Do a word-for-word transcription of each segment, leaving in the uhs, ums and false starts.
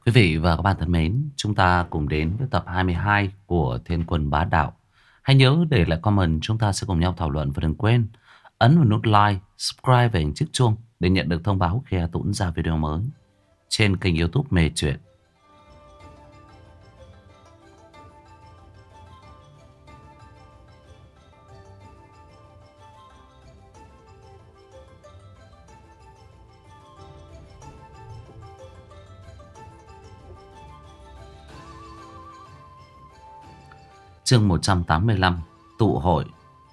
Quý vị và các bạn thân mến, chúng ta cùng đến với tập hai mươi hai của Thiên Quân Bá Đạo. Hãy nhớ để lại comment, chúng ta sẽ cùng nhau thảo luận và đừng quên ấn vào nút like, subscribe và hình chiếc chuông để nhận được thông báo khi A Tũng ra video mới trên kênh YouTube Mê Chuyện. Chương một trăm tám mươi lăm, tụ hội.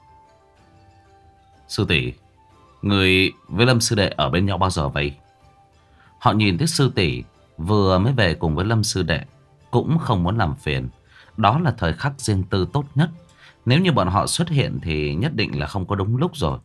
Sư tỷ, người với Lâm sư đệ ở bên nhau bao giờ vậy? Họ nhìn thấy sư tỷ vừa mới về cùng với Lâm sư đệ, cũng không muốn làm phiền. Đó là thời khắc riêng tư tốt nhất. Nếu như bọn họ xuất hiện thì nhất định là không có đúng lúc rồi.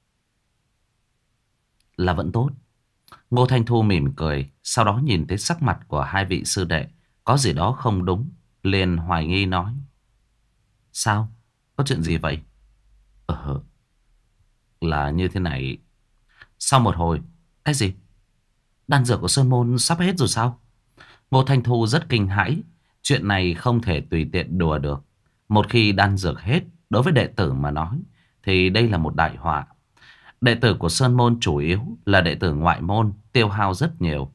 Là vẫn tốt. Ngô Thanh Thu mỉm cười, sau đó nhìn thấy sắc mặt của hai vị sư đệ có gì đó không đúng, liền hoài nghi nói: sao? Có chuyện gì vậy? Ờ, là như thế này. Sau một hồi, cái gì? Đan dược của Sơn Môn sắp hết rồi sao? Ngô Thanh Thu rất kinh hãi. Chuyện này không thể tùy tiện đùa được. Một khi đan dược hết, đối với đệ tử mà nói, thì đây là một đại họa. Đệ tử của Sơn Môn chủ yếu là đệ tử ngoại môn, tiêu hao rất nhiều.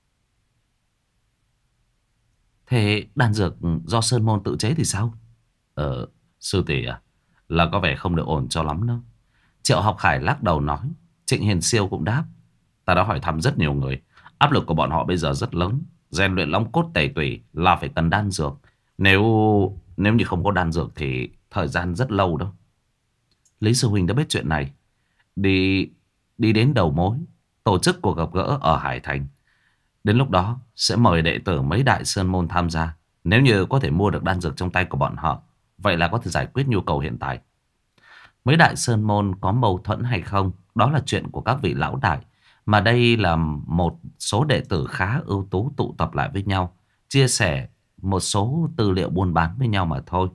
Thế đan dược do Sơn Môn tự chế thì sao? Ờ, sư tỷ à, là có vẻ không được ổn cho lắm đâu. Triệu Học Khải lắc đầu nói. Trịnh Hiền Siêu cũng đáp: ta đã hỏi thăm rất nhiều người, áp lực của bọn họ bây giờ rất lớn. Rèn luyện long cốt tẩy tủy là phải cần đan dược. Nếu nếu như không có đan dược thì thời gian rất lâu đâu. Lý Sư Huynh đã biết chuyện này. Đi đi đến đầu mối, tổ chức cuộc gặp gỡ ở Hải Thành. Đến lúc đó sẽ mời đệ tử mấy đại sơn môn tham gia. Nếu như có thể mua được đan dược trong tay của bọn họ, vậy là có thể giải quyết nhu cầu hiện tại. Mấy đại sơn môn có mâu thuẫn hay không, đó là chuyện của các vị lão đại. Mà đây là một số đệ tử khá ưu tú tụ tập lại với nhau, chia sẻ một số tư liệu buôn bán với nhau mà thôi.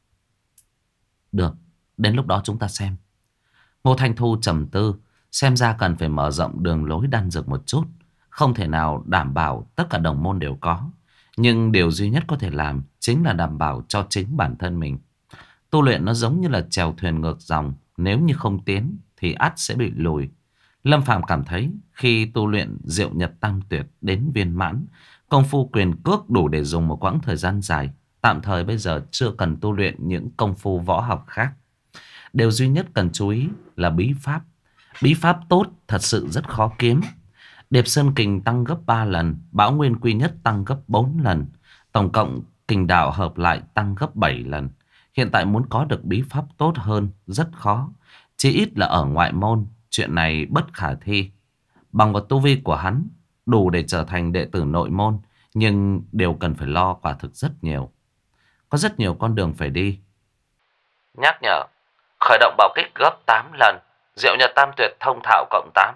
Được, đến lúc đó chúng ta xem. Ngô Thanh Thu trầm tư. Xem ra cần phải mở rộng đường lối đan dược một chút. Không thể nào đảm bảo tất cả đồng môn đều có, nhưng điều duy nhất có thể làm chính là đảm bảo cho chính bản thân mình. Tu luyện nó giống như là chèo thuyền ngược dòng, nếu như không tiến thì ắt sẽ bị lùi. Lâm Phàm cảm thấy khi tu luyện Diệu Nhật Tam Tuyệt đến viên mãn, công phu quyền cước đủ để dùng một quãng thời gian dài. Tạm thời bây giờ chưa cần tu luyện những công phu võ học khác. Điều duy nhất cần chú ý là bí pháp. Bí pháp tốt thật sự rất khó kiếm. Điệp Sơn Kình tăng gấp ba lần, Bão Nguyên Quy Nhất tăng gấp bốn lần, tổng cộng kình đạo hợp lại tăng gấp bảy lần. Hiện tại muốn có được bí pháp tốt hơn rất khó. Chỉ ít là ở ngoại môn, chuyện này bất khả thi. Bằng vào tu vi của hắn, đủ để trở thành đệ tử nội môn, nhưng điều cần phải lo quả thực rất nhiều. Có rất nhiều con đường phải đi. Nhắc nhở, khởi động bảo kích gấp tám lần, Diệu Nhật Tam Tuyệt thông thạo cộng tám.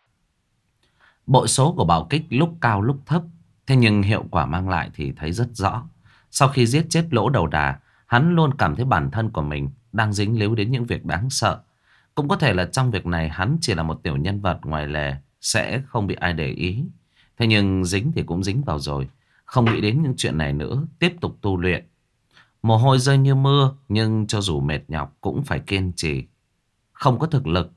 Bội số của bảo kích lúc cao lúc thấp, thế nhưng hiệu quả mang lại thì thấy rất rõ. Sau khi giết chết Lỗ Đầu Đà, hắn luôn cảm thấy bản thân của mình đang dính líu đến những việc đáng sợ. Cũng có thể là trong việc này hắn chỉ là một tiểu nhân vật ngoài lề, sẽ không bị ai để ý. Thế nhưng dính thì cũng dính vào rồi, không nghĩ đến những chuyện này nữa, tiếp tục tu luyện. Mồ hôi rơi như mưa, nhưng cho dù mệt nhọc cũng phải kiên trì. Không có thực lực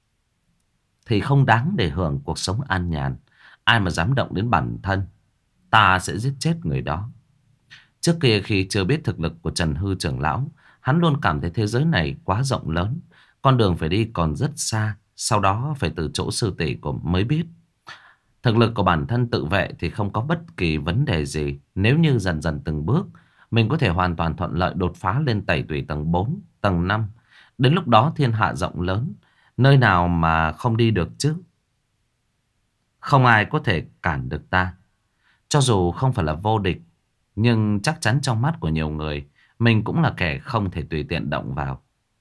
thì không đáng để hưởng cuộc sống an nhàn. Ai mà dám động đến bản thân, ta sẽ giết chết người đó. Trước kia khi chưa biết thực lực của Trần Hư trưởng lão, hắn luôn cảm thấy thế giới này quá rộng lớn, con đường phải đi còn rất xa. Sau đó phải từ chỗ sư tỷ của mới biết, thực lực của bản thân tự vệ thì không có bất kỳ vấn đề gì. Nếu như dần dần từng bước, mình có thể hoàn toàn thuận lợi đột phá lên tẩy tùy tầng bốn, tầng năm. Đến lúc đó thiên hạ rộng lớn, nơi nào mà không đi được chứ? Không ai có thể cản được ta. Cho dù không phải là vô địch, nhưng chắc chắn trong mắt của nhiều người, mình cũng là kẻ không thể tùy tiện động vào.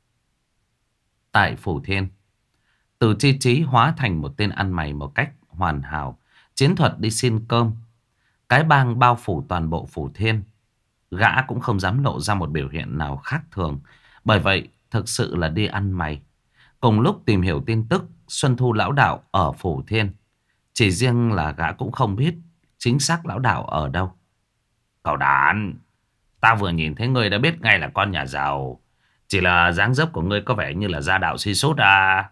Tại Phủ Thiên, Từ Chi Chí hóa thành một tên ăn mày một cách hoàn hảo. Chiến thuật đi xin cơm. Cái bang bao phủ toàn bộ Phủ Thiên. Gã cũng không dám lộ ra một biểu hiện nào khác thường. Bởi vậy thực sự là đi ăn mày. Cùng lúc tìm hiểu tin tức Xuân Thu lão đạo ở Phủ Thiên, chỉ riêng là gã cũng không biết chính xác lão đạo ở đâu. Cậu đàn, ta vừa nhìn thấy ngươi đã biết ngay là con nhà giàu. Chỉ là dáng dấp của ngươi có vẻ như là gia đạo suy sút à.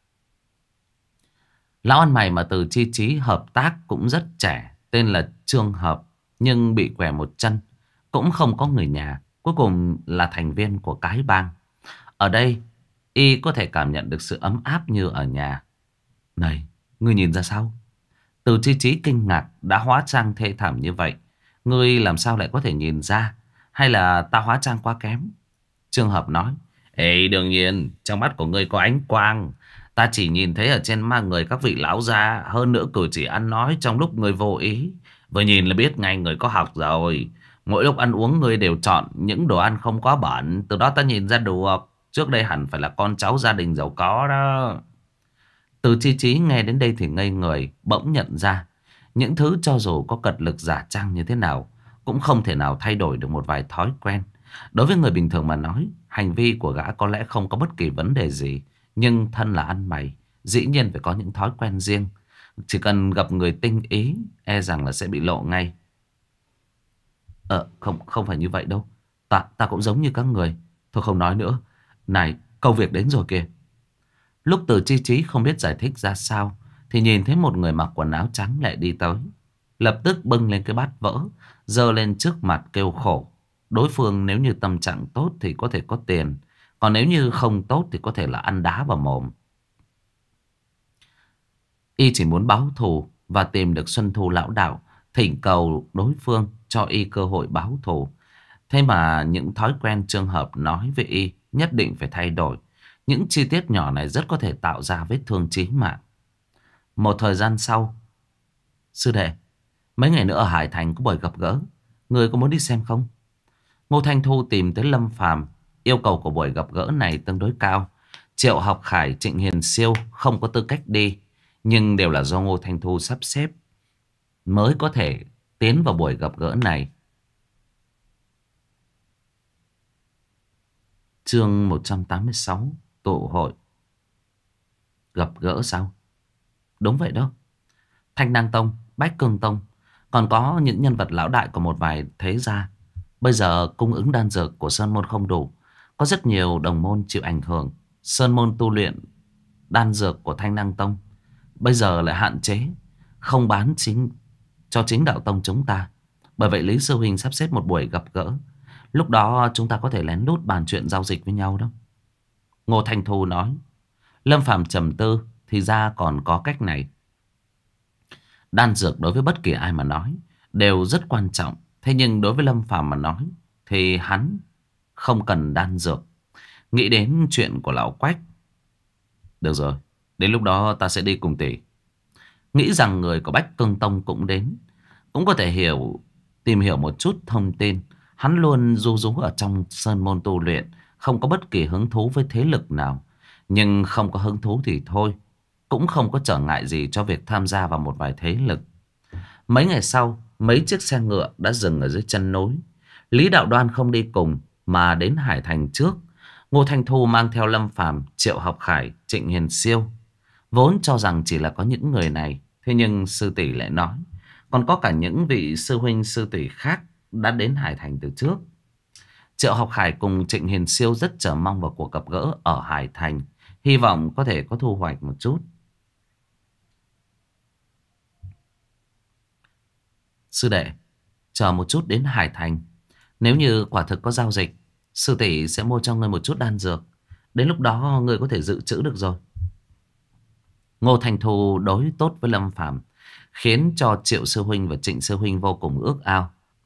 Lão ăn mày mà từ chi chí hợp tác cũng rất trẻ, tên là Trương Hợp, nhưng bị què một chân, cũng không có người nhà, cuối cùng là thành viên của cái bang. Ở đây, y có thể cảm nhận được sự ấm áp như ở nhà. Này, ngươi nhìn ra sao? Từ chi chí kinh ngạc, đã hóa trang thê thảm như vậy, ngươi làm sao lại có thể nhìn ra? Hay là ta hóa trang quá kém? Trương Hợp nói, ê, đương nhiên, trong mắt của ngươi có ánh quang. Ta chỉ nhìn thấy ở trên ma người các vị lão gia. Hơn nữa cử chỉ ăn nói trong lúc ngươi vô ý, vừa nhìn là biết ngay người có học rồi. Mỗi lúc ăn uống ngươi đều chọn những đồ ăn không có bẩn. Từ đó ta nhìn ra được trước đây hẳn phải là con cháu gia đình giàu có đó. Từ chi chí nghe đến đây thì ngây người, bỗng nhận ra những thứ cho dù có cật lực giả trang như thế nào cũng không thể nào thay đổi được một vài thói quen. Đối với người bình thường mà nói, hành vi của gã có lẽ không có bất kỳ vấn đề gì. Nhưng thân là ăn mày, dĩ nhiên phải có những thói quen riêng. Chỉ cần gặp người tinh ý, e rằng là sẽ bị lộ ngay. Ờ, không, không phải như vậy đâu. Ta, ta cũng giống như các người. Thôi không nói nữa. Này, công việc đến rồi kìa. Lúc Từ chi chí không biết giải thích ra sao, thì nhìn thấy một người mặc quần áo trắng lại đi tới. Lập tức bưng lên cái bát vỡ, giơ lên trước mặt kêu khổ. Đối phương nếu như tâm trạng tốt thì có thể có tiền, còn nếu như không tốt thì có thể là ăn đá vào mồm. Y chỉ muốn báo thù và tìm được Xuân Thu lão đạo, thỉnh cầu đối phương cho Y cơ hội báo thù. Thế mà những thói quen Trường Hợp nói với Y nhất định phải thay đổi. Những chi tiết nhỏ này rất có thể tạo ra vết thương chí mạng. Một thời gian sau, sư đệ, mấy ngày nữa ở Hải Thành có buổi gặp gỡ, người có muốn đi xem không? Ngô Thanh Thu tìm tới Lâm Phàm. Yêu cầu của buổi gặp gỡ này tương đối cao. Triệu Học Khải, Trịnh Hiền Siêu không có tư cách đi, nhưng đều là do Ngô Thanh Thu sắp xếp mới có thể tiến vào buổi gặp gỡ này. Chương một trăm tám mươi sáu, tụ hội. Gặp gỡ sao? Đúng vậy đó. Thanh Năng Tông, Bách Cương Tông, còn có những nhân vật lão đại của một vài thế gia. Bây giờ cung ứng đan dược của Sơn Môn không đủ, có rất nhiều đồng môn chịu ảnh hưởng. Sơn Môn tu luyện đan dược của Thanh Năng Tông bây giờ lại hạn chế, không bán chính cho chính đạo tông chúng ta. Bởi vậy Lý Sư Huynh sắp xếp một buổi gặp gỡ. Lúc đó chúng ta có thể lén lút bàn chuyện giao dịch với nhau đó. Ngô Thanh Thu nói. Lâm Phàm trầm tư, thì ra còn có cách này. Đan dược đối với bất kỳ ai mà nói đều rất quan trọng. Thế nhưng đối với Lâm Phàm mà nói thì hắn không cần đan dược. Nghĩ đến chuyện của lão Quách. Được rồi, đến lúc đó ta sẽ đi cùng tỷ. Nghĩ rằng người của Bách Cương Tông cũng đến, cũng có thể hiểu, tìm hiểu một chút thông tin. Hắn luôn ru rú ở trong sơn môn tu luyện, không có bất kỳ hứng thú với thế lực nào. Nhưng không có hứng thú thì thôi, cũng không có trở ngại gì cho việc tham gia vào một vài thế lực. Mấy ngày sau, mấy chiếc xe ngựa đã dừng ở dưới chân núi. Lý Đạo Đoan không đi cùng mà đến Hải Thành trước. Ngô Thanh Thu mang theo Lâm Phàm, Triệu Học Khải, Trịnh Hiền Siêu. Vốn cho rằng chỉ là có những người này, thế nhưng sư tỷ lại nói còn có cả những vị sư huynh sư tỷ khác đã đến Hải Thành từ trước. Triệu Học Khải cùng Trịnh Hiền Siêu rất chờ mong vào cuộc gặp gỡ ở Hải Thành, hy vọng có thể có thu hoạch một chút. Sư đệ, chờ một chút đến Hải Thành. Nếu như quả thực có giao dịch, sư tỷ sẽ mua cho ngươi một chút đan dược. Đến lúc đó ngươi có thể dự trữ được rồi. Ngô Thành Thu đối tốt với Lâm Phàm, khiến cho Triệu Sư Huynh và Trịnh Sư Huynh vô cùng ước ao.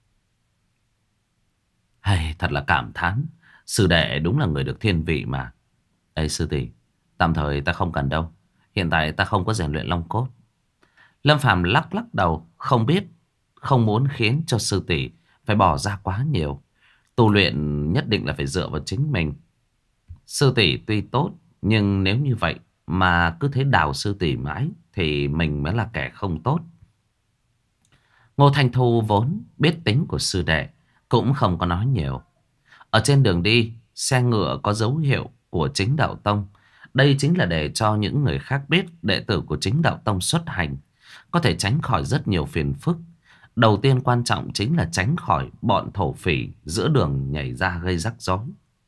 Hay, thật là cảm thán. Sư đệ đúng là người được thiên vị mà. Ê sư tỷ, tạm thời ta không cần đâu. Hiện tại ta không có rèn luyện long cốt. Lâm Phàm lắc lắc đầu, không biết, không muốn khiến cho sư tỷ phải bỏ ra quá nhiều. Tu luyện nhất định là phải dựa vào chính mình. Sư tỷ tuy tốt, nhưng nếu như vậy mà cứ thế đào sư tỷ mãi thì mình mới là kẻ không tốt. Ngô Thanh Thu vốn biết tính của sư đệ, cũng không có nói nhiều. Ở trên đường đi, xe ngựa có dấu hiệu của chính đạo tông. Đây chính là để cho những người khác biết đệ tử của chính đạo tông xuất hành, có thể tránh khỏi rất nhiều phiền phức. Đầu tiên quan trọng chính là tránh khỏi bọn thổ phỉ giữa đường nhảy ra gây rắc rối.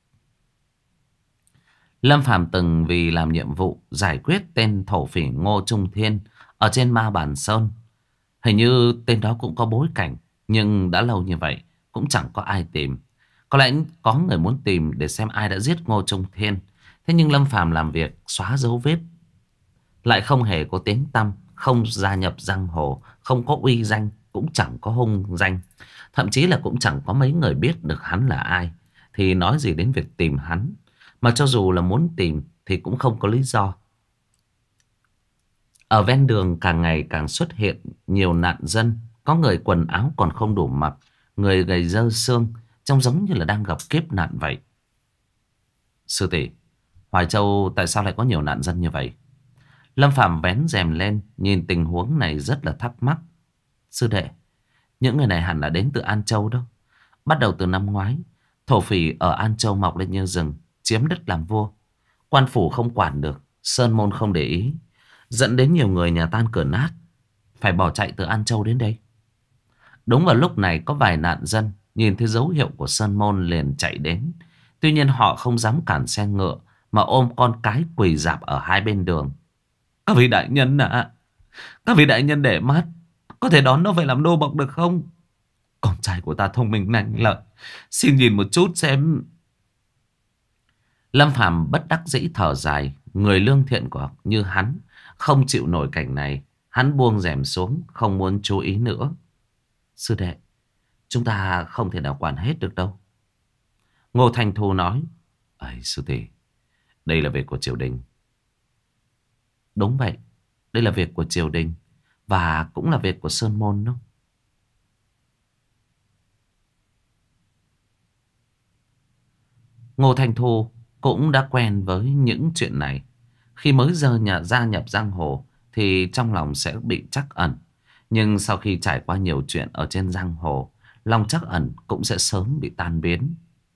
Lâm Phàm từng vì làm nhiệm vụ giải quyết tên thổ phỉ Ngô Trung Thiên ở trên Ma Bản Sơn. Hình như tên đó cũng có bối cảnh, nhưng đã lâu như vậy cũng chẳng có ai tìm. Có lẽ có người muốn tìm để xem ai đã giết Ngô Trung Thiên. Thế nhưng Lâm Phàm làm việc xóa dấu vết, lại không hề có tiếng tăm, không gia nhập giang hồ, không có uy danh, cũng chẳng có hung danh. Thậm chí là cũng chẳng có mấy người biết được hắn là ai. Thì nói gì đến việc tìm hắn. Mà cho dù là muốn tìm thì cũng không có lý do. Ở ven đường càng ngày càng xuất hiện nhiều nạn dân. Có người quần áo còn không đủ mặc, người gầy dơ xương, trông giống như là đang gặp kiếp nạn vậy. Sư tỷ, Hoài Châu tại sao lại có nhiều nạn dân như vậy? Lâm Phàm vén rèm lên, nhìn tình huống này rất là thắc mắc. Sư đệ, những người này hẳn là đến từ An Châu đâu. Bắt đầu từ năm ngoái, thổ phỉ ở An Châu mọc lên như rừng, chiếm đất làm vua. Quan phủ không quản được, sơn môn không để ý, dẫn đến nhiều người nhà tan cửa nát, phải bỏ chạy từ An Châu đến đây. Đúng vào lúc này có vài nạn dân nhìn thấy dấu hiệu của sơn môn liền chạy đến. Tuy nhiên họ không dám cản xe ngựa, mà ôm con cái quỳ rạp ở hai bên đường. Các vị đại nhân ạ, à, các vị đại nhân để mắt, có thể đón nó về làm nô bộc được không? Con trai của ta thông minh lanh lợi, xin nhìn một chút xem. Lâm Phàm bất đắc dĩ thở dài. Người lương thiện của như hắn không chịu nổi cảnh này. Hắn buông rèm xuống, không muốn chú ý nữa. Sư đệ, chúng ta không thể nào quản hết được đâu. Ngô Thành Thu nói. Ây sư tỷ, đây là việc của triều đình. Đúng vậy, đây là việc của triều đình, và cũng là việc của sơn môn đó. Ngô Thành Thu cũng đã quen với những chuyện này. Khi mới giờ nhà gia nhập giang hồ thì trong lòng sẽ bị trắc ẩn. Nhưng sau khi trải qua nhiều chuyện ở trên giang hồ, lòng trắc ẩn cũng sẽ sớm bị tan biến.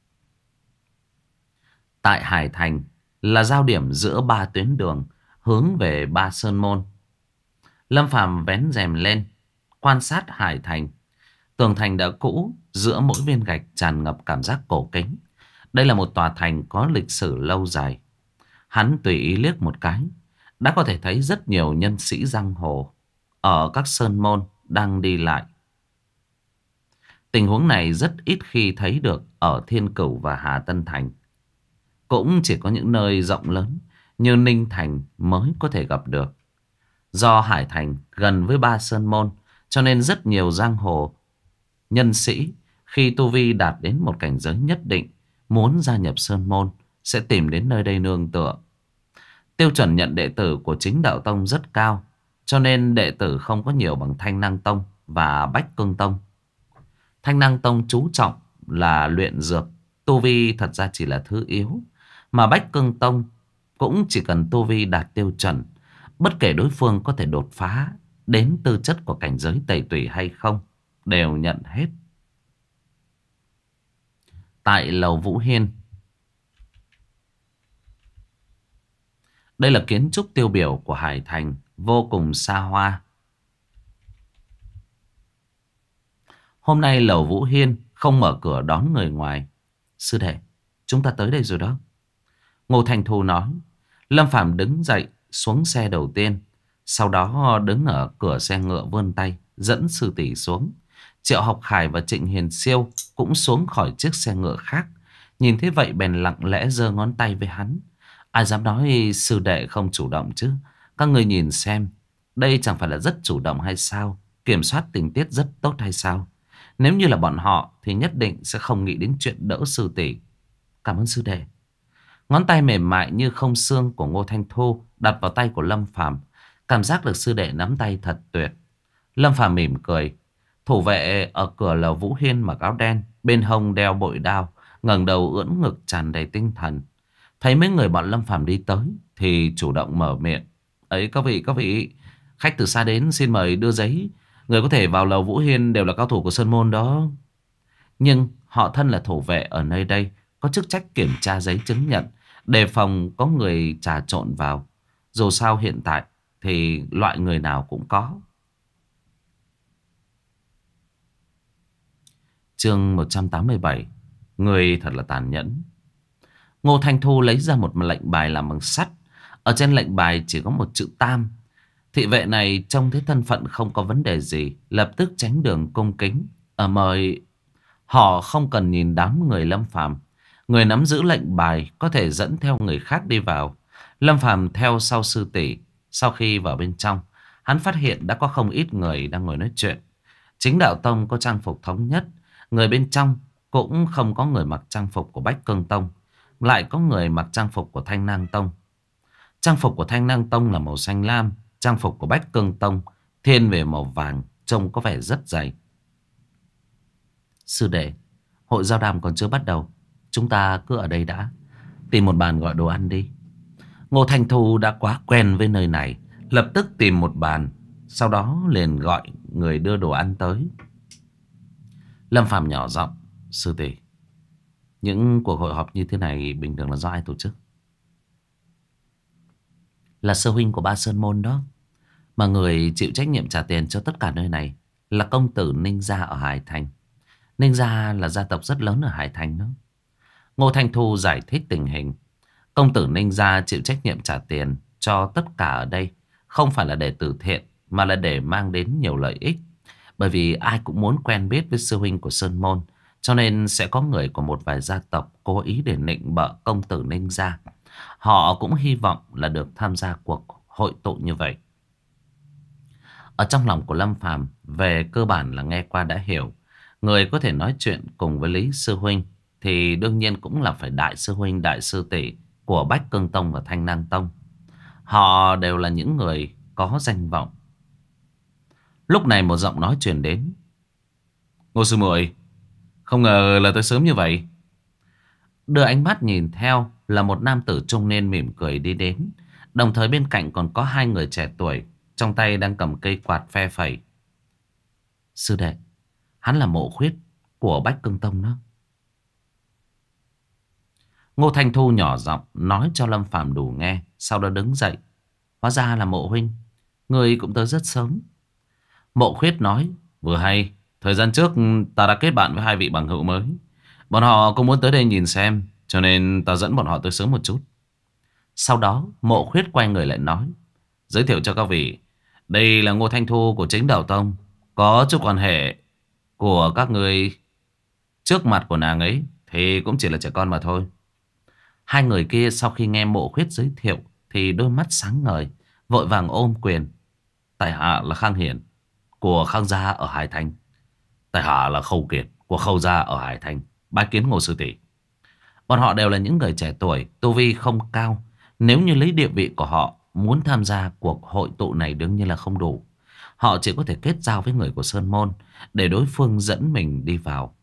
Tại Hải Thành là giao điểm giữa ba tuyến đường hướng về ba sơn môn. Lâm Phàm vén rèm lên, quan sát Hải Thành. Tường thành đã cũ, giữa mỗi viên gạch tràn ngập cảm giác cổ kính. Đây là một tòa thành có lịch sử lâu dài. Hắn tùy ý liếc một cái, đã có thể thấy rất nhiều nhân sĩ giang hồ ở các sơn môn đang đi lại. Tình huống này rất ít khi thấy được ở Thiên Cửu và Hà Tân Thành. Cũng chỉ có những nơi rộng lớn như Ninh Thành mới có thể gặp được. Do Hải Thành gần với ba sơn môn, cho nên rất nhiều giang hồ nhân sĩ khi tu vi đạt đến một cảnh giới nhất định, muốn gia nhập sơn môn sẽ tìm đến nơi đây nương tựa. Tiêu chuẩn nhận đệ tử của chính đạo tông rất cao, cho nên đệ tử không có nhiều bằng Thanh Năng Tông và Bách Cương Tông. Thanh Năng Tông chú trọng là luyện dược, tu vi thật ra chỉ là thứ yếu. Mà Bách Cương Tông cũng chỉ cần tu vi đạt tiêu chuẩn, bất kể đối phương có thể đột phá đến tư chất của cảnh giới tẩy tủy hay không, đều nhận hết. Tại lầu Vũ Hiên, đây là kiến trúc tiêu biểu của Hải Thành, vô cùng xa hoa. Hôm nay lầu Vũ Hiên không mở cửa đón người ngoài. Sư đệ, chúng ta tới đây rồi đó. Ngô Thành Thu nói. Lâm Phàm đứng dậy xuống xe đầu tiên, sau đó đứng ở cửa xe ngựa vươn tay dẫn sư tỷ xuống. Triệu Học Khải và Trịnh Hiền Siêu cũng xuống khỏi chiếc xe ngựa khác. Nhìn thấy vậy bèn lặng lẽ giơ ngón tay với hắn. Ai dám nói sư đệ không chủ động chứ? Các người nhìn xem, đây chẳng phải là rất chủ động hay sao? Kiểm soát tình tiết rất tốt hay sao? Nếu như là bọn họ thì nhất định sẽ không nghĩ đến chuyện đỡ sư tỷ. Cảm ơn sư đệ. Ngón tay mềm mại như không xương của Ngô Thanh Thu đặt vào tay của Lâm Phàm, cảm giác được sư đệ nắm tay thật tuyệt. Lâm Phàm mỉm cười. Thủ vệ ở cửa lầu Vũ Hiên mặc áo đen, bên hông đeo bội đao, ngẩng đầu ưỡn ngực tràn đầy tinh thần. Thấy mấy người bọn Lâm Phàm đi tới thì chủ động mở miệng. Ấy các vị, các vị, khách từ xa đến xin mời đưa giấy. Người có thể vào lầu Vũ Hiên đều là cao thủ của sơn môn đó. Nhưng họ thân là thủ vệ ở nơi đây, có chức trách kiểm tra giấy chứng nhận, đề phòng có người trà trộn vào. Dù sao hiện tại thì loại người nào cũng có. Chương một trăm tám mươi bảy. Người thật là tàn nhẫn. Ngô Thanh Thu lấy ra một lệnh bài làm bằng sắt. Ở trên lệnh bài chỉ có một chữ Tam. Thị vệ này trông thấy thân phận không có vấn đề gì, lập tức tránh đường cung kính. Ở mời họ không cần nhìn đám người Lâm Phàm. Người nắm giữ lệnh bài có thể dẫn theo người khác đi vào. Lâm Phàm theo sau sư tỷ. Sau khi vào bên trong, hắn phát hiện đã có không ít người đang ngồi nói chuyện. Chính đạo tông có trang phục thống nhất. Người bên trong cũng không có người mặc trang phục của Bách Cương Tông, lại có người mặc trang phục của Thanh Nang Tông. Trang phục của Thanh Nang Tông là màu xanh lam, trang phục của Bách Cương Tông thiên về màu vàng, trông có vẻ rất dày. Sư đệ, hội giao đàm còn chưa bắt đầu, chúng ta cứ ở đây đã, tìm một bàn gọi đồ ăn đi. Ngô Thanh Thu đã quá quen với nơi này, lập tức tìm một bàn, sau đó liền gọi người đưa đồ ăn tới. Lâm Phàm nhỏ giọng: sư tỷ, những cuộc hội họp như thế này bình thường là do ai tổ chức? Là sư huynh của Ba Sơn Môn đó. Mà người chịu trách nhiệm trả tiền cho tất cả nơi này là công tử Ninh Gia ở Hải Thành. Ninh Gia là gia tộc rất lớn ở Hải Thành đó. Ngô Thanh Thu giải thích tình hình. Công tử Ninh Gia chịu trách nhiệm trả tiền cho tất cả ở đây, không phải là để từ thiện, mà là để mang đến nhiều lợi ích. Bởi vì ai cũng muốn quen biết với sư huynh của Sơn Môn, cho nên sẽ có người của một vài gia tộc cố ý để nịnh bợ công tử Ninh Gia. Họ cũng hy vọng là được tham gia cuộc hội tụ như vậy. Ở trong lòng của Lâm Phàm về cơ bản là nghe qua đã hiểu. Người có thể nói chuyện cùng với Lý Sư Huynh thì đương nhiên cũng là phải Đại Sư Huynh, Đại Sư Tỷ của Bách Cương Tông và Thanh Nang Tông. Họ đều là những người có danh vọng. Lúc này một giọng nói truyền đến: Ngô sư muội, không ngờ là tới sớm như vậy. Đưa ánh mắt nhìn theo là một nam tử trung niên mỉm cười đi đến. Đồng thời bên cạnh còn có hai người trẻ tuổi, trong tay đang cầm cây quạt phe phẩy. Sư đệ, hắn là Mộ Khuyết của Bách Cương Tông đó. Ngô Thanh Thu nhỏ giọng nói cho Lâm Phàm đủ nghe, sau đó đứng dậy. Hóa ra là Mộ huynh, người cũng tới rất sớm. Mộ Khuyết nói: vừa hay, thời gian trước ta đã kết bạn với hai vị bằng hữu mới. Bọn họ cũng muốn tới đây nhìn xem, cho nên ta dẫn bọn họ tới sớm một chút. Sau đó Mộ Khuyết quay người lại nói: giới thiệu cho các vị, đây là Ngô Thanh Thu của chính đạo tông. Có chút quan hệ của các người trước mặt của nàng ấy thì cũng chỉ là trẻ con mà thôi. Hai người kia sau khi nghe Mộ Khuyết giới thiệu thì đôi mắt sáng ngời, vội vàng ôm quyền. Tại hạ là Khang Hiển của Khang gia ở Hải Thành. Tại hạ là Khâu Kiệt của Khâu gia ở Hải Thành, bái kiến Ngô sư tỷ. Bọn họ đều là những người trẻ tuổi, tu vi không cao. Nếu như lấy địa vị của họ, muốn tham gia cuộc hội tụ này đương nhiên là không đủ. Họ chỉ có thể kết giao với người của Sơn Môn để đối phương dẫn mình đi vào.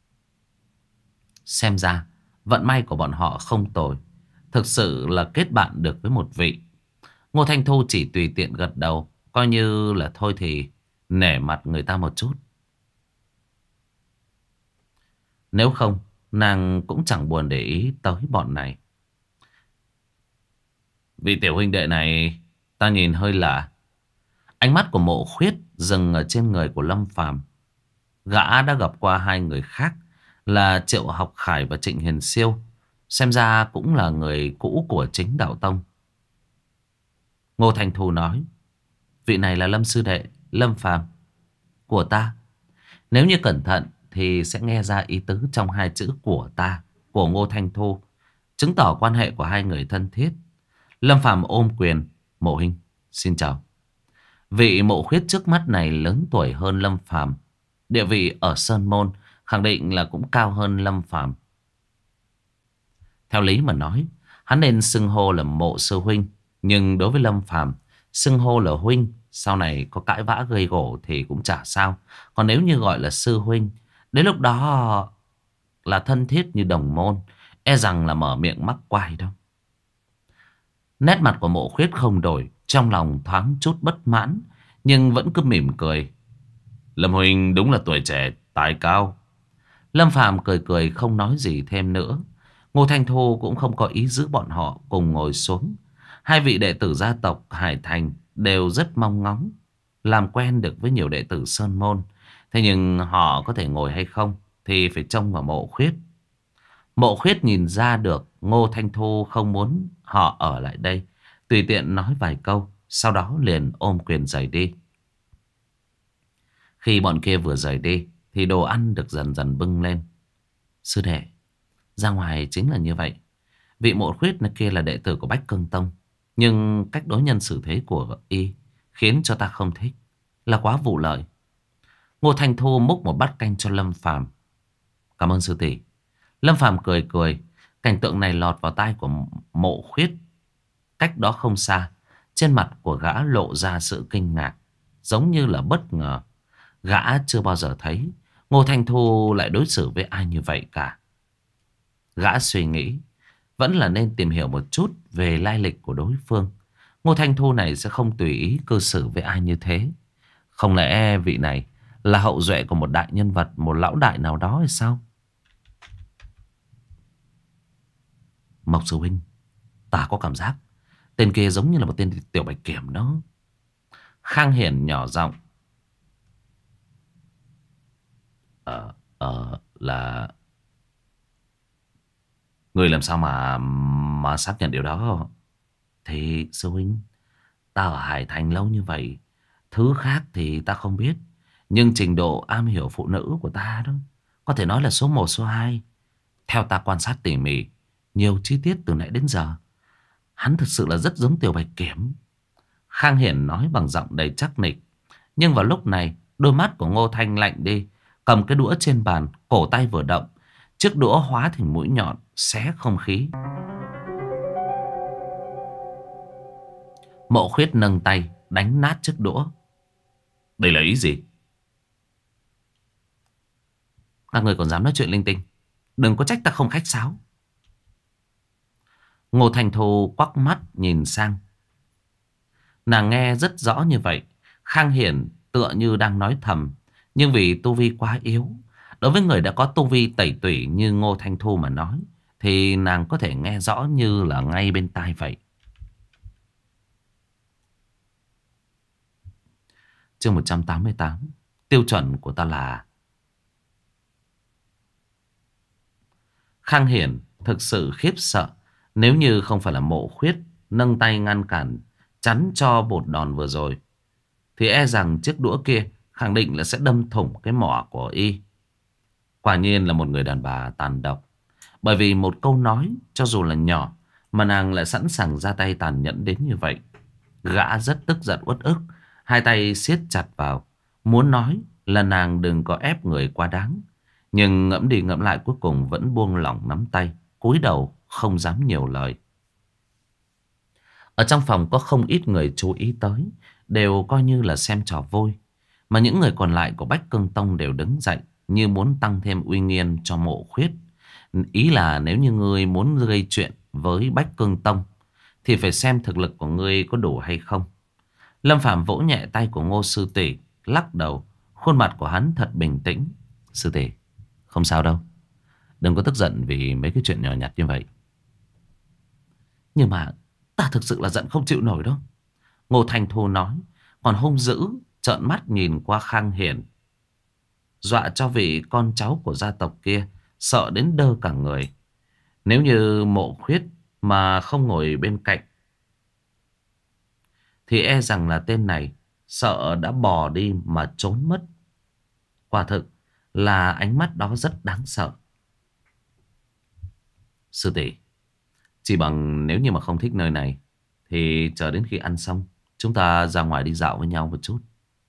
Xem ra vận may của bọn họ không tồi, thực sự là kết bạn được với một vị. Ngô Thanh Thu chỉ tùy tiện gật đầu, coi như là thôi thì nể mặt người ta một chút. Nếu không, nàng cũng chẳng buồn để ý tới bọn này. Vị tiểu huynh đệ này ta nhìn hơi lạ. Ánh mắt của Mộ Khuyết dừng ở trên người của Lâm Phàm. Gã đã gặp qua hai người khác là Triệu Học Khải và Trịnh Hiền Siêu. Xem ra cũng là người cũ của chính đạo tông. Ngô Thanh Thu nói: vị này là Lâm sư đệ Lâm Phàm của ta. Nếu như cẩn thận thì sẽ nghe ra ý tứ trong hai chữ của ta, của Ngô Thanh Thu, chứng tỏ quan hệ của hai người thân thiết. Lâm Phàm ôm quyền: Mộ huynh, xin chào. Vị Mộ Khuyết trước mắt này lớn tuổi hơn Lâm Phàm, địa vị ở Sơn Môn khẳng định là cũng cao hơn Lâm Phàm. Theo lý mà nói, hắn nên xưng hô là Mộ sư huynh, nhưng đối với Lâm Phàm, xưng hô là huynh, sau này có cãi vã gây gổ thì cũng chả sao. Còn nếu như gọi là sư huynh, đến lúc đó là thân thiết như đồng môn, e rằng là mở miệng mắc quài đâu. Nét mặt của Mộ Khuyết không đổi, trong lòng thoáng chút bất mãn, nhưng vẫn cứ mỉm cười. Lâm huynh đúng là tuổi trẻ tài cao. Lâm Phàm cười cười không nói gì thêm nữa. Ngô Thanh Thu cũng không có ý giữ bọn họ cùng ngồi xuống. Hai vị đệ tử gia tộc Hải Thành đều rất mong ngóng làm quen được với nhiều đệ tử Sơn Môn. Thế nhưng họ có thể ngồi hay không thì phải trông vào Mộ Khuyết. Mộ Khuyết nhìn ra được Ngô Thanh Thu không muốn họ ở lại đây, tùy tiện nói vài câu, sau đó liền ôm quyền rời đi. Khi bọn kia vừa rời đi thì đồ ăn được dần dần bưng lên. Sư đệ, ra ngoài chính là như vậy. Vị Mộ Khuyết kia là đệ tử của Bách Cương Tông, nhưng cách đối nhân xử thế của y khiến cho ta không thích, là quá vụ lợi. Ngô Thanh Thu múc một bát canh cho Lâm Phàm. Cảm ơn sư tỷ. Lâm Phàm cười cười. Cảnh tượng này lọt vào tai của Mộ Khuyết. Cách đó không xa, trên mặt của gã lộ ra sự kinh ngạc, giống như là bất ngờ. Gã chưa bao giờ thấy Ngô Thanh Thu lại đối xử với ai như vậy cả. Gã suy nghĩ vẫn là nên tìm hiểu một chút về lai lịch của đối phương. Ngô Thanh Thu này sẽ không tùy ý cư xử với ai như thế. Không lẽ vị này là hậu duệ của một đại nhân vật, một lão đại nào đó hay sao? Mộc sư huynh, ta có cảm giác tên kia giống như là một tên tiểu bạch kiểm đó. Khang Hiển nhỏ giọng. Ờ, ờ, là... Người làm sao mà mà xác nhận điều đó? Thì sư huynh, ta ở Hải Thành lâu như vậy, thứ khác thì ta không biết, nhưng trình độ am hiểu phụ nữ của ta đó có thể nói là số một số hai. Theo ta quan sát tỉ mỉ nhiều chi tiết từ nãy đến giờ, hắn thực sự là rất giống Tiểu Bạch Kiểm. Khang Hiển nói bằng giọng đầy chắc nịch. Nhưng vào lúc này, đôi mắt của Ngô Thanh lạnh đi, cầm cái đũa trên bàn, cổ tay vừa động, chiếc đũa hóa thành mũi nhọn xé không khí. Mộ Khuyết nâng tay đánh nát chiếc đũa. Đây là ý gì? Các người còn dám nói chuyện linh tinh, đừng có trách ta không khách sáo. Ngô Thanh Thu quắc mắt nhìn sang. Nàng nghe rất rõ như vậy. Khang Hiển tựa như đang nói thầm, nhưng vì tu vi quá yếu, đối với người đã có tu vi tẩy tủy như Ngô Thanh Thu mà nói, thì nàng có thể nghe rõ như là ngay bên tai vậy. Chương một trăm tám mươi tám. Tiêu chuẩn của ta là... Khang Hiển thực sự khiếp sợ. Nếu như không phải là Mộ Khuyết nâng tay ngăn cản, chắn cho một đòn vừa rồi, thì e rằng chiếc đũa kia khẳng định là sẽ đâm thủng cái mỏ của y. Quả nhiên là một người đàn bà tàn độc. Bởi vì một câu nói cho dù là nhỏ mà nàng lại sẵn sàng ra tay tàn nhẫn đến như vậy. Gã rất tức giận uất ức, hai tay siết chặt vào, muốn nói là nàng đừng có ép người quá đáng. Nhưng ngẫm đi ngẫm lại cuối cùng vẫn buông lỏng nắm tay, cúi đầu không dám nhiều lời. Ở trong phòng có không ít người chú ý tới, đều coi như là xem trò vui. Mà những người còn lại của Bách Cương Tông đều đứng dậy, như muốn tăng thêm uy nghiêm cho Mộ Khuyết. Ý là nếu như ngươi muốn gây chuyện với Bách Cương Tông thì phải xem thực lực của ngươi có đủ hay không. Lâm Phàm vỗ nhẹ tay của Ngô sư tỷ, lắc đầu. Khuôn mặt của hắn thật bình tĩnh. Sư tỷ, không sao đâu, đừng có tức giận vì mấy cái chuyện nhỏ nhặt như vậy. Nhưng mà ta thực sự là giận không chịu nổi đó, Ngô Thanh Thu nói, còn hung dữ trợn mắt nhìn qua Khang Hiển, dọa cho vị con cháu của gia tộc kia sợ đến đơ cả người. Nếu như Mộ Khuyết mà không ngồi bên cạnh thì e rằng là tên này sợ đã bỏ đi mà trốn mất. Quả thực là ánh mắt đó rất đáng sợ. Sư tỷ, chỉ bằng nếu như mà không thích nơi này thì chờ đến khi ăn xong chúng ta ra ngoài đi dạo với nhau một chút.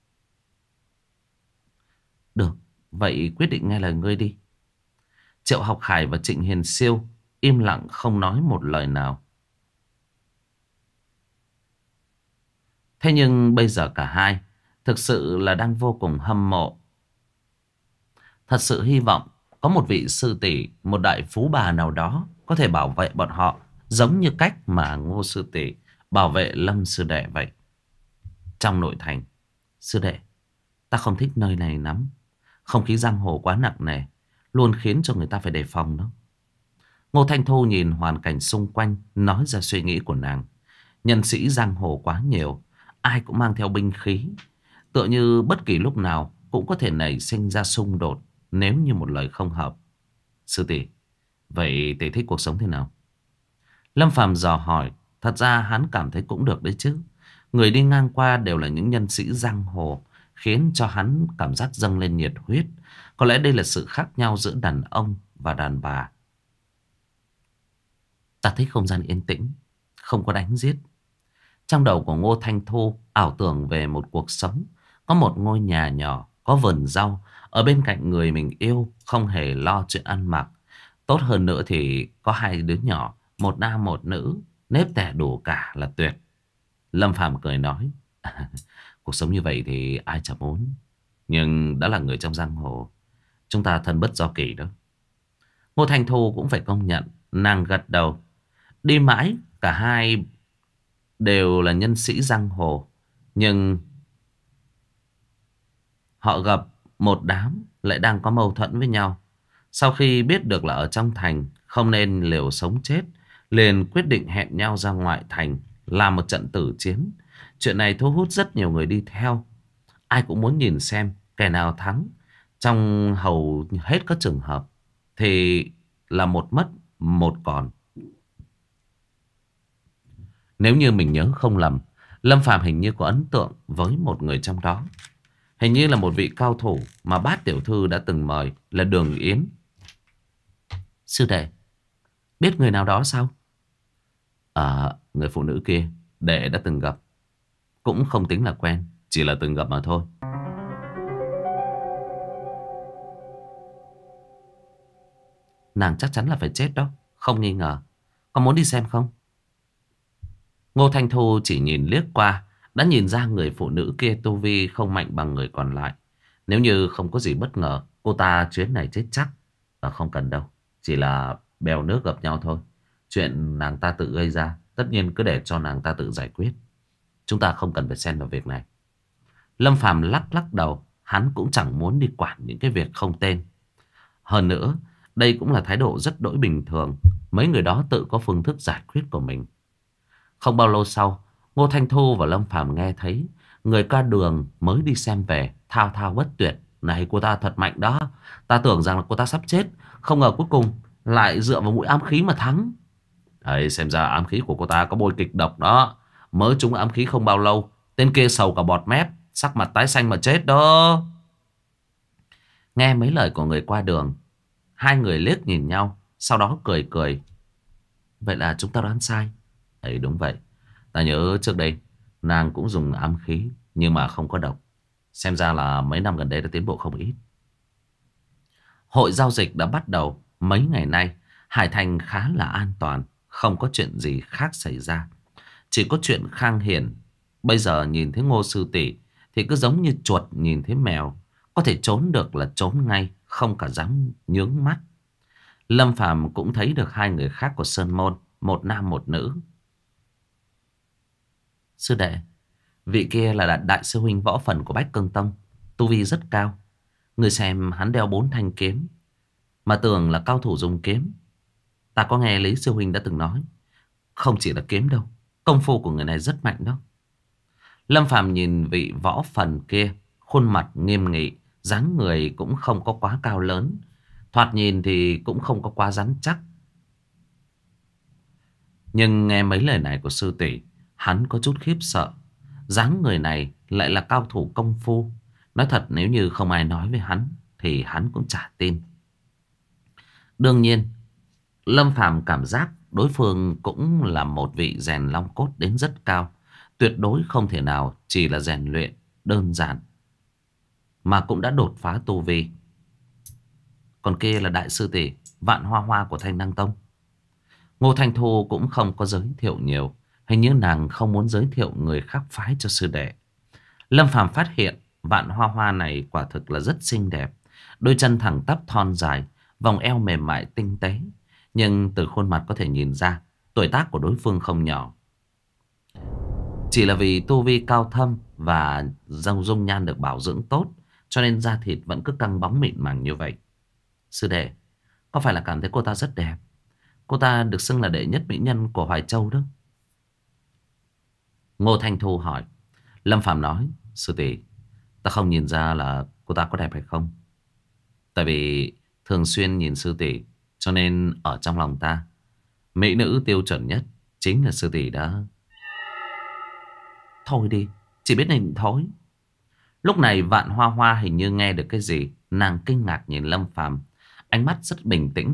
Được, vậy quyết định nghe lời ngươi đi. Triệu Học Khải và Trịnh Hiền Siêu im lặng không nói một lời nào. Thế nhưng bây giờ cả hai thực sự là đang vô cùng hâm mộ. Thật sự hy vọng có một vị sư tỷ, một đại phú bà nào đó có thể bảo vệ bọn họ, giống như cách mà Ngô sư tỷ bảo vệ Lâm sư đệ vậy. Trong nội thành, sư đệ, ta không thích nơi này lắm. Không khí giang hồ quá nặng nề, luôn khiến cho người ta phải đề phòng đó. Ngô Thanh Thu nhìn hoàn cảnh xung quanh, nói ra suy nghĩ của nàng. Nhân sĩ giang hồ quá nhiều, ai cũng mang theo binh khí, tựa như bất kỳ lúc nào cũng có thể nảy sinh ra xung đột. nếu như một lời không hợp. Sư tỷ, vậy tỷ thích cuộc sống thế nào? Lâm Phàm dò hỏi. Thật ra hắn cảm thấy cũng được đấy chứ. Người đi ngang qua đều là những nhân sĩ giang hồ, khiến cho hắn cảm giác dâng lên nhiệt huyết. Có lẽ đây là sự khác nhau giữa đàn ông và đàn bà. Ta thích không gian yên tĩnh, không có đánh giết. Trong đầu của Ngô Thanh Thu ảo tưởng về một cuộc sống, có một ngôi nhà nhỏ, có vườn rau, ở bên cạnh người mình yêu, không hề lo chuyện ăn mặc. Tốt hơn nữa thì có hai đứa nhỏ, một nam một nữ, nếp tẻ đủ cả là tuyệt. Lâm Phàm cười nói, cuộc sống như vậy thì ai chẳng muốn. Nhưng đã là người trong giang hồ, chúng ta thân bất do kỷ đó. Ngô Thanh Thu cũng phải công nhận, nàng gật đầu. Đi mãi, cả hai đều là nhân sĩ giang hồ. Nhưng họ gặp một đám lại đang có mâu thuẫn với nhau. Sau khi biết được là ở trong thành không nên liều sống chết, liền quyết định hẹn nhau ra ngoại thành làm một trận tử chiến. Chuyện này thu hút rất nhiều người đi theo. Ai cũng muốn nhìn xem kẻ nào thắng. Trong hầu hết các trường hợp thì là một mất một còn. Nếu như mình nhớ không lầm, Lâm Phàm hình như có ấn tượng với một người trong đó. Hình như là một vị cao thủ mà bát tiểu thư đã từng mời, là Đường Yến. Sư đệ, biết người nào đó sao? À, người phụ nữ kia đệ đã từng gặp. Cũng không tính là quen, chỉ là từng gặp mà thôi. Nàng chắc chắn là phải chết đó, không nghi ngờ. Có muốn đi xem không? Ngô Thanh Thu chỉ nhìn liếc qua, đã nhìn ra người phụ nữ kia tu vi không mạnh bằng người còn lại. Nếu như không có gì bất ngờ, cô ta chuyến này chết chắc. Và không cần đâu, chỉ là bèo nước gặp nhau thôi. Chuyện nàng ta tự gây ra, tất nhiên cứ để cho nàng ta tự giải quyết. Chúng ta không cần phải xen vào việc này. Lâm Phàm lắc lắc đầu, hắn cũng chẳng muốn đi quản những cái việc không tên. Hơn nữa, đây cũng là thái độ rất đỗi bình thường. Mấy người đó tự có phương thức giải quyết của mình. Không bao lâu sau, Ngô Thanh Thu và Lâm Phàm nghe thấy người ca đường mới đi xem về, thao thao bất tuyệt. Này, cô ta thật mạnh đó. Ta tưởng rằng là cô ta sắp chết, không ngờ cuối cùng lại dựa vào mũi ám khí mà thắng. Đấy, xem ra ám khí của cô ta có bôi kịch độc đó. Mới trúng ám khí không bao lâu, tên kia sầu cả bọt mép, sắc mặt tái xanh mà chết đó. Nghe mấy lời của người qua đường, hai người liếc nhìn nhau, sau đó cười cười. Vậy là chúng ta đoán sai. Ấy, đúng vậy. Ta nhớ trước đây nàng cũng dùng ám khí, nhưng mà không có độc. Xem ra là mấy năm gần đây đã tiến bộ không ít. Hội giao dịch đã bắt đầu. Mấy ngày nay Hải Thành khá là an toàn, không có chuyện gì khác xảy ra. Chỉ có chuyện Khang Hiền bây giờ nhìn thấy Ngô sư tỷ thì cứ giống như chuột nhìn thấy mèo. Có thể trốn được là trốn ngay, không cả dám nhướng mắt. Lâm Phàm cũng thấy được hai người khác của Sơn Môn, một nam một nữ. Sư đệ, vị kia là đại sư huynh võ phần của Bách Cương Tông, tu vi rất cao. Người xem hắn đeo bốn thanh kiếm, mà tưởng là cao thủ dùng kiếm. Ta có nghe Lý sư huynh đã từng nói, không chỉ là kiếm đâu, công phu của người này rất mạnh đó. Lâm Phàm nhìn vị võ phần kia, khuôn mặt nghiêm nghị, dáng người cũng không có quá cao lớn, thoạt nhìn thì cũng không có quá rắn chắc. Nhưng nghe mấy lời này của sư tỷ, hắn có chút khiếp sợ. Dáng người này lại là cao thủ công phu. Nói thật, nếu như không ai nói với hắn thì hắn cũng chả tin. Đương nhiên, Lâm Phàm cảm giác đối phương cũng là một vị rèn long cốt đến rất cao. Tuyệt đối không thể nào chỉ là rèn luyện đơn giản mà cũng đã đột phá tu vi. Còn kia là đại sư tỷ Vạn Hoa Hoa của Thanh Năng Tông. Ngô Thanh Thu cũng không có giới thiệu nhiều. Hình như nàng không muốn giới thiệu người khác phái cho sư đệ. Lâm Phàm phát hiện Vạn Hoa Hoa này quả thực là rất xinh đẹp. Đôi chân thẳng tắp thon dài, vòng eo mềm mại tinh tế. Nhưng từ khuôn mặt có thể nhìn ra tuổi tác của đối phương không nhỏ. Chỉ là vì tu vi cao thâm và dung dung nhan được bảo dưỡng tốt, cho nên da thịt vẫn cứ căng bóng mịn màng như vậy. Sư đệ, có phải là cảm thấy cô ta rất đẹp? Cô ta được xưng là đệ nhất mỹ nhân của Hoài Châu đó. Ngô Thanh Thu hỏi. Lâm Phàm nói, sư tỷ, ta không nhìn ra là cô ta có đẹp hay không. Tại vì thường xuyên nhìn sư tỷ, cho nên ở trong lòng ta, mỹ nữ tiêu chuẩn nhất chính là sư tỷ đó. Thôi đi, chỉ biết nên thôi. Lúc này Vạn Hoa Hoa hình như nghe được cái gì. Nàng kinh ngạc nhìn Lâm Phàm, ánh mắt rất bình tĩnh.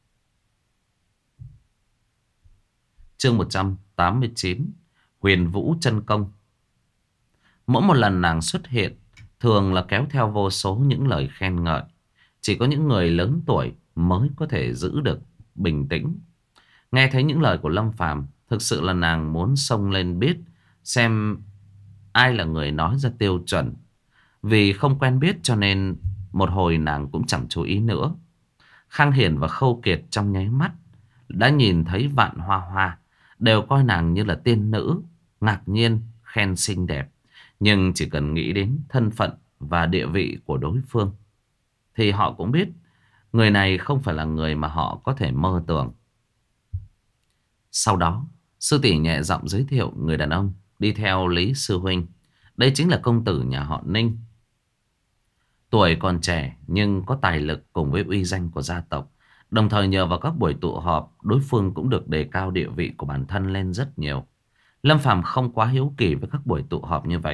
Chương một trăm tám mươi chín, Huyền Vũ Chân Công. Mỗi một lần nàng xuất hiện thường là kéo theo vô số những lời khen ngợi. Chỉ có những người lớn tuổi mới có thể giữ được bình tĩnh. Nghe thấy những lời của Lâm Phàm, thực sự là nàng muốn xông lên biết xem ai là người nói ra tiêu chuẩn. Vì không quen biết cho nên một hồi nàng cũng chẳng chú ý nữa. Khang Hiển và Khâu Kiệt trong nháy mắt đã nhìn thấy Vạn Hoa Hoa, đều coi nàng như là tiên nữ, ngạc nhiên khen xinh đẹp. Nhưng chỉ cần nghĩ đến thân phận và địa vị của đối phương thì họ cũng biết người này không phải là người mà họ có thể mơ tưởng. Sau đó, sư tỷ nhẹ giọng giới thiệu người đàn ông đi theo Lý sư huynh. Đây chính là công tử nhà họ Ninh. Tuổi còn trẻ nhưng có tài lực cùng với uy danh của gia tộc. Đồng thời nhờ vào các buổi tụ họp, đối phương cũng được đề cao địa vị của bản thân lên rất nhiều. Lâm Phàm không quá hiếu kỳ với các buổi tụ họp như vậy.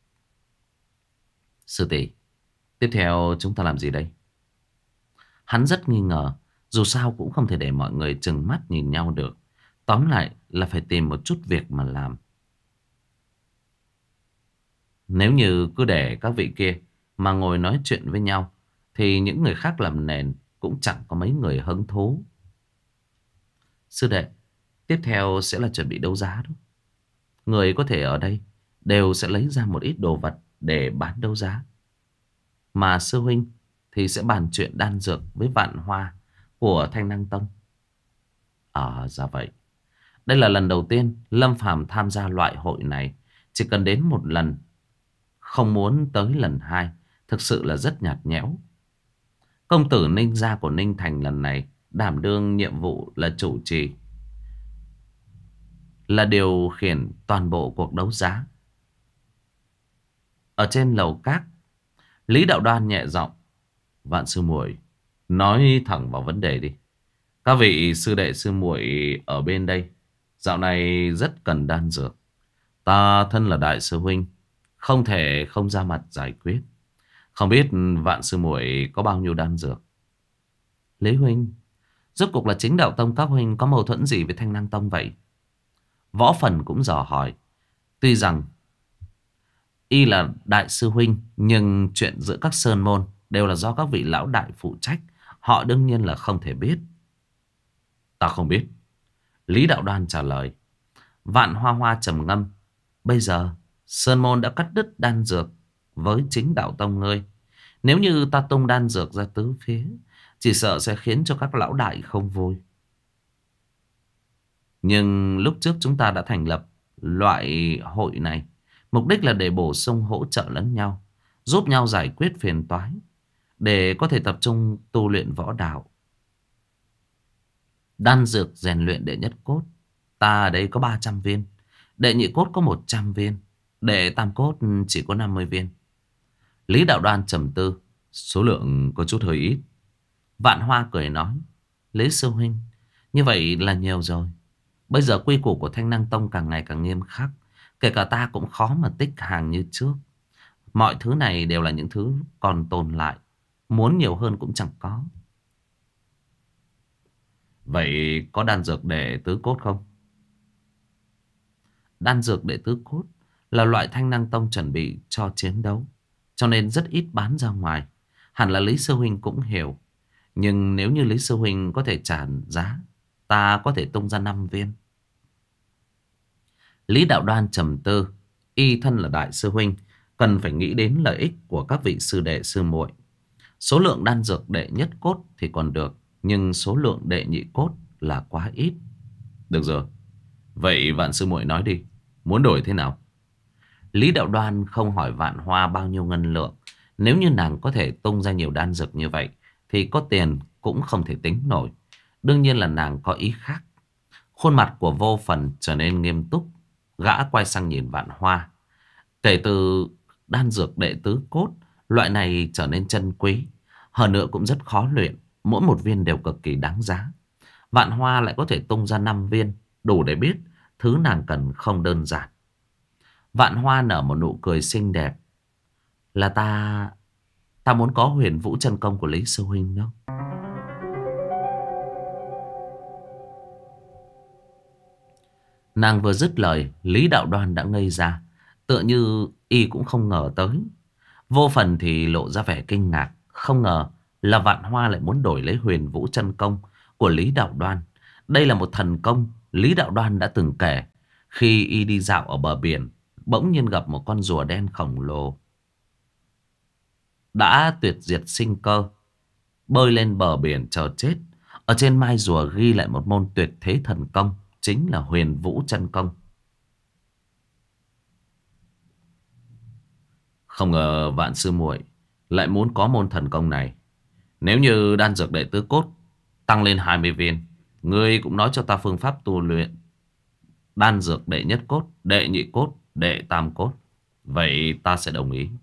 Sư tỷ, tiếp theo chúng ta làm gì đây? Hắn rất nghi ngờ, dù sao cũng không thể để mọi người trừng mắt nhìn nhau được. Tóm lại là phải tìm một chút việc mà làm. Nếu như cứ để các vị kia mà ngồi nói chuyện với nhau thì những người khác làm nền cũng chẳng có mấy người hứng thú. Sư đệ, tiếp theo sẽ là chuẩn bị đấu giá đó. Người có thể ở đây đều sẽ lấy ra một ít đồ vật để bán đấu giá. Mà sư huynh thì sẽ bàn chuyện đan dược với Vạn Hoa của Thanh Năng Tông. À ra vậy. Đây là lần đầu tiên Lâm Phàm tham gia loại hội này. Chỉ cần đến một lần, không muốn tới lần hai. Thực sự là rất nhạt nhẽo. Công tử Ninh gia của Ninh Thành lần này đảm đương nhiệm vụ là chủ trì, là điều khiển toàn bộ cuộc đấu giá. Ở trên lầu các, Lý Đạo Đoan nhẹ giọng: Vạn sư muội, nói thẳng vào vấn đề đi. Các vị sư đệ sư muội ở bên đây dạo này rất cần đan dược. Ta thân là đại sư huynh, không thể không ra mặt giải quyết. Không biết Vạn sư muội có bao nhiêu đan dược? Lý huynh, rốt cuộc là Chính Đạo Tông các huynh có mâu thuẫn gì với Thanh Năng Tông vậy? Võ Phần cũng dò hỏi. Tuy rằng y là đại sư huynh, nhưng chuyện giữa các sơn môn đều là do các vị lão đại phụ trách. Họ đương nhiên là không thể biết. Ta không biết. Lý Đạo Đoan trả lời. Vạn Hoa Hoa trầm ngâm. Bây giờ sơn môn đã cắt đứt đan dược với Chính Đạo Tông ngươi. Nếu như ta tung đan dược ra tứ phía, chỉ sợ sẽ khiến cho các lão đại không vui. Nhưng lúc trước chúng ta đã thành lập loại hội này, mục đích là để bổ sung hỗ trợ lẫn nhau, giúp nhau giải quyết phiền toái, để có thể tập trung tu luyện võ đạo. Đan dược rèn luyện đệ nhất cốt, ta ở đây có ba trăm viên. Đệ nhị cốt có một trăm viên. Đệ tam cốt chỉ có năm mươi viên. Lý Đạo Đoan trầm tư. Số lượng có chút hơi ít. Vạn Hoa cười nói. Lý sư huynh, như vậy là nhiều rồi. Bây giờ quy củ của Thanh Năng Tông càng ngày càng nghiêm khắc. Kể cả ta cũng khó mà tích hàng như trước. Mọi thứ này đều là những thứ còn tồn lại. Muốn nhiều hơn cũng chẳng có. Vậy có đan dược để tứ cốt không? Đan dược để tứ cốt là loại Thanh Năng Tông chuẩn bị cho chiến đấu, cho nên rất ít bán ra ngoài. Hẳn là Lý sư huynh cũng hiểu. Nhưng nếu như Lý sư huynh có thể trả giá, ta có thể tung ra năm viên. Lý Đạo Đoan trầm tư. Y thân là đại sư huynh, cần phải nghĩ đến lợi ích của các vị sư đệ sư muội. Số lượng đan dược đệ nhất cốt thì còn được, nhưng số lượng đệ nhị cốt là quá ít. Được rồi, vậy Vạn sư muội nói đi, muốn đổi thế nào? Lý Đạo Đoan không hỏi Vạn Hoa bao nhiêu ngân lượng. Nếu như nàng có thể tung ra nhiều đan dược như vậy thì có tiền cũng không thể tính nổi. Đương nhiên là nàng có ý khác. Khuôn mặt của Vô Phần trở nên nghiêm túc. Gã quay sang nhìn Vạn Hoa. Kể từ đan dược đệ tứ cốt, loại này trở nên chân quý, Hơn nữa cũng rất khó luyện. Mỗi một viên đều cực kỳ đáng giá. Vạn Hoa lại có thể tung ra năm viên, đủ để biết thứ nàng cần không đơn giản. Vạn Hoa nở một nụ cười xinh đẹp. Là ta... Ta muốn có huyền vũ chân công của Lý Sư Huynh đâu. Nàng vừa dứt lời, Lý Đạo Đoan đã ngây ra. Tựa như y cũng không ngờ tới. Vô Phần thì lộ ra vẻ kinh ngạc. Không ngờ là Vạn Hoa lại muốn đổi lấy huyền vũ chân công của Lý Đạo Đoan. Đây là một thần công Lý Đạo Đoan đã từng kể. Khi y đi dạo ở bờ biển, bỗng nhiên gặp một con rùa đen khổng lồ đã tuyệt diệt sinh cơ, bơi lên bờ biển chờ chết. Ở trên mai rùa ghi lại một môn tuyệt thế thần công, chính là huyền vũ chân công. Không ngờ Vạn sư muội lại muốn có môn thần công này. Nếu như đan dược đệ tứ cốt tăng lên hai mươi viên, ngươi cũng nói cho ta phương pháp tu luyện đan dược đệ nhất cốt, đệ nhị cốt, đệ tam cốt, vậy ta sẽ đồng ý.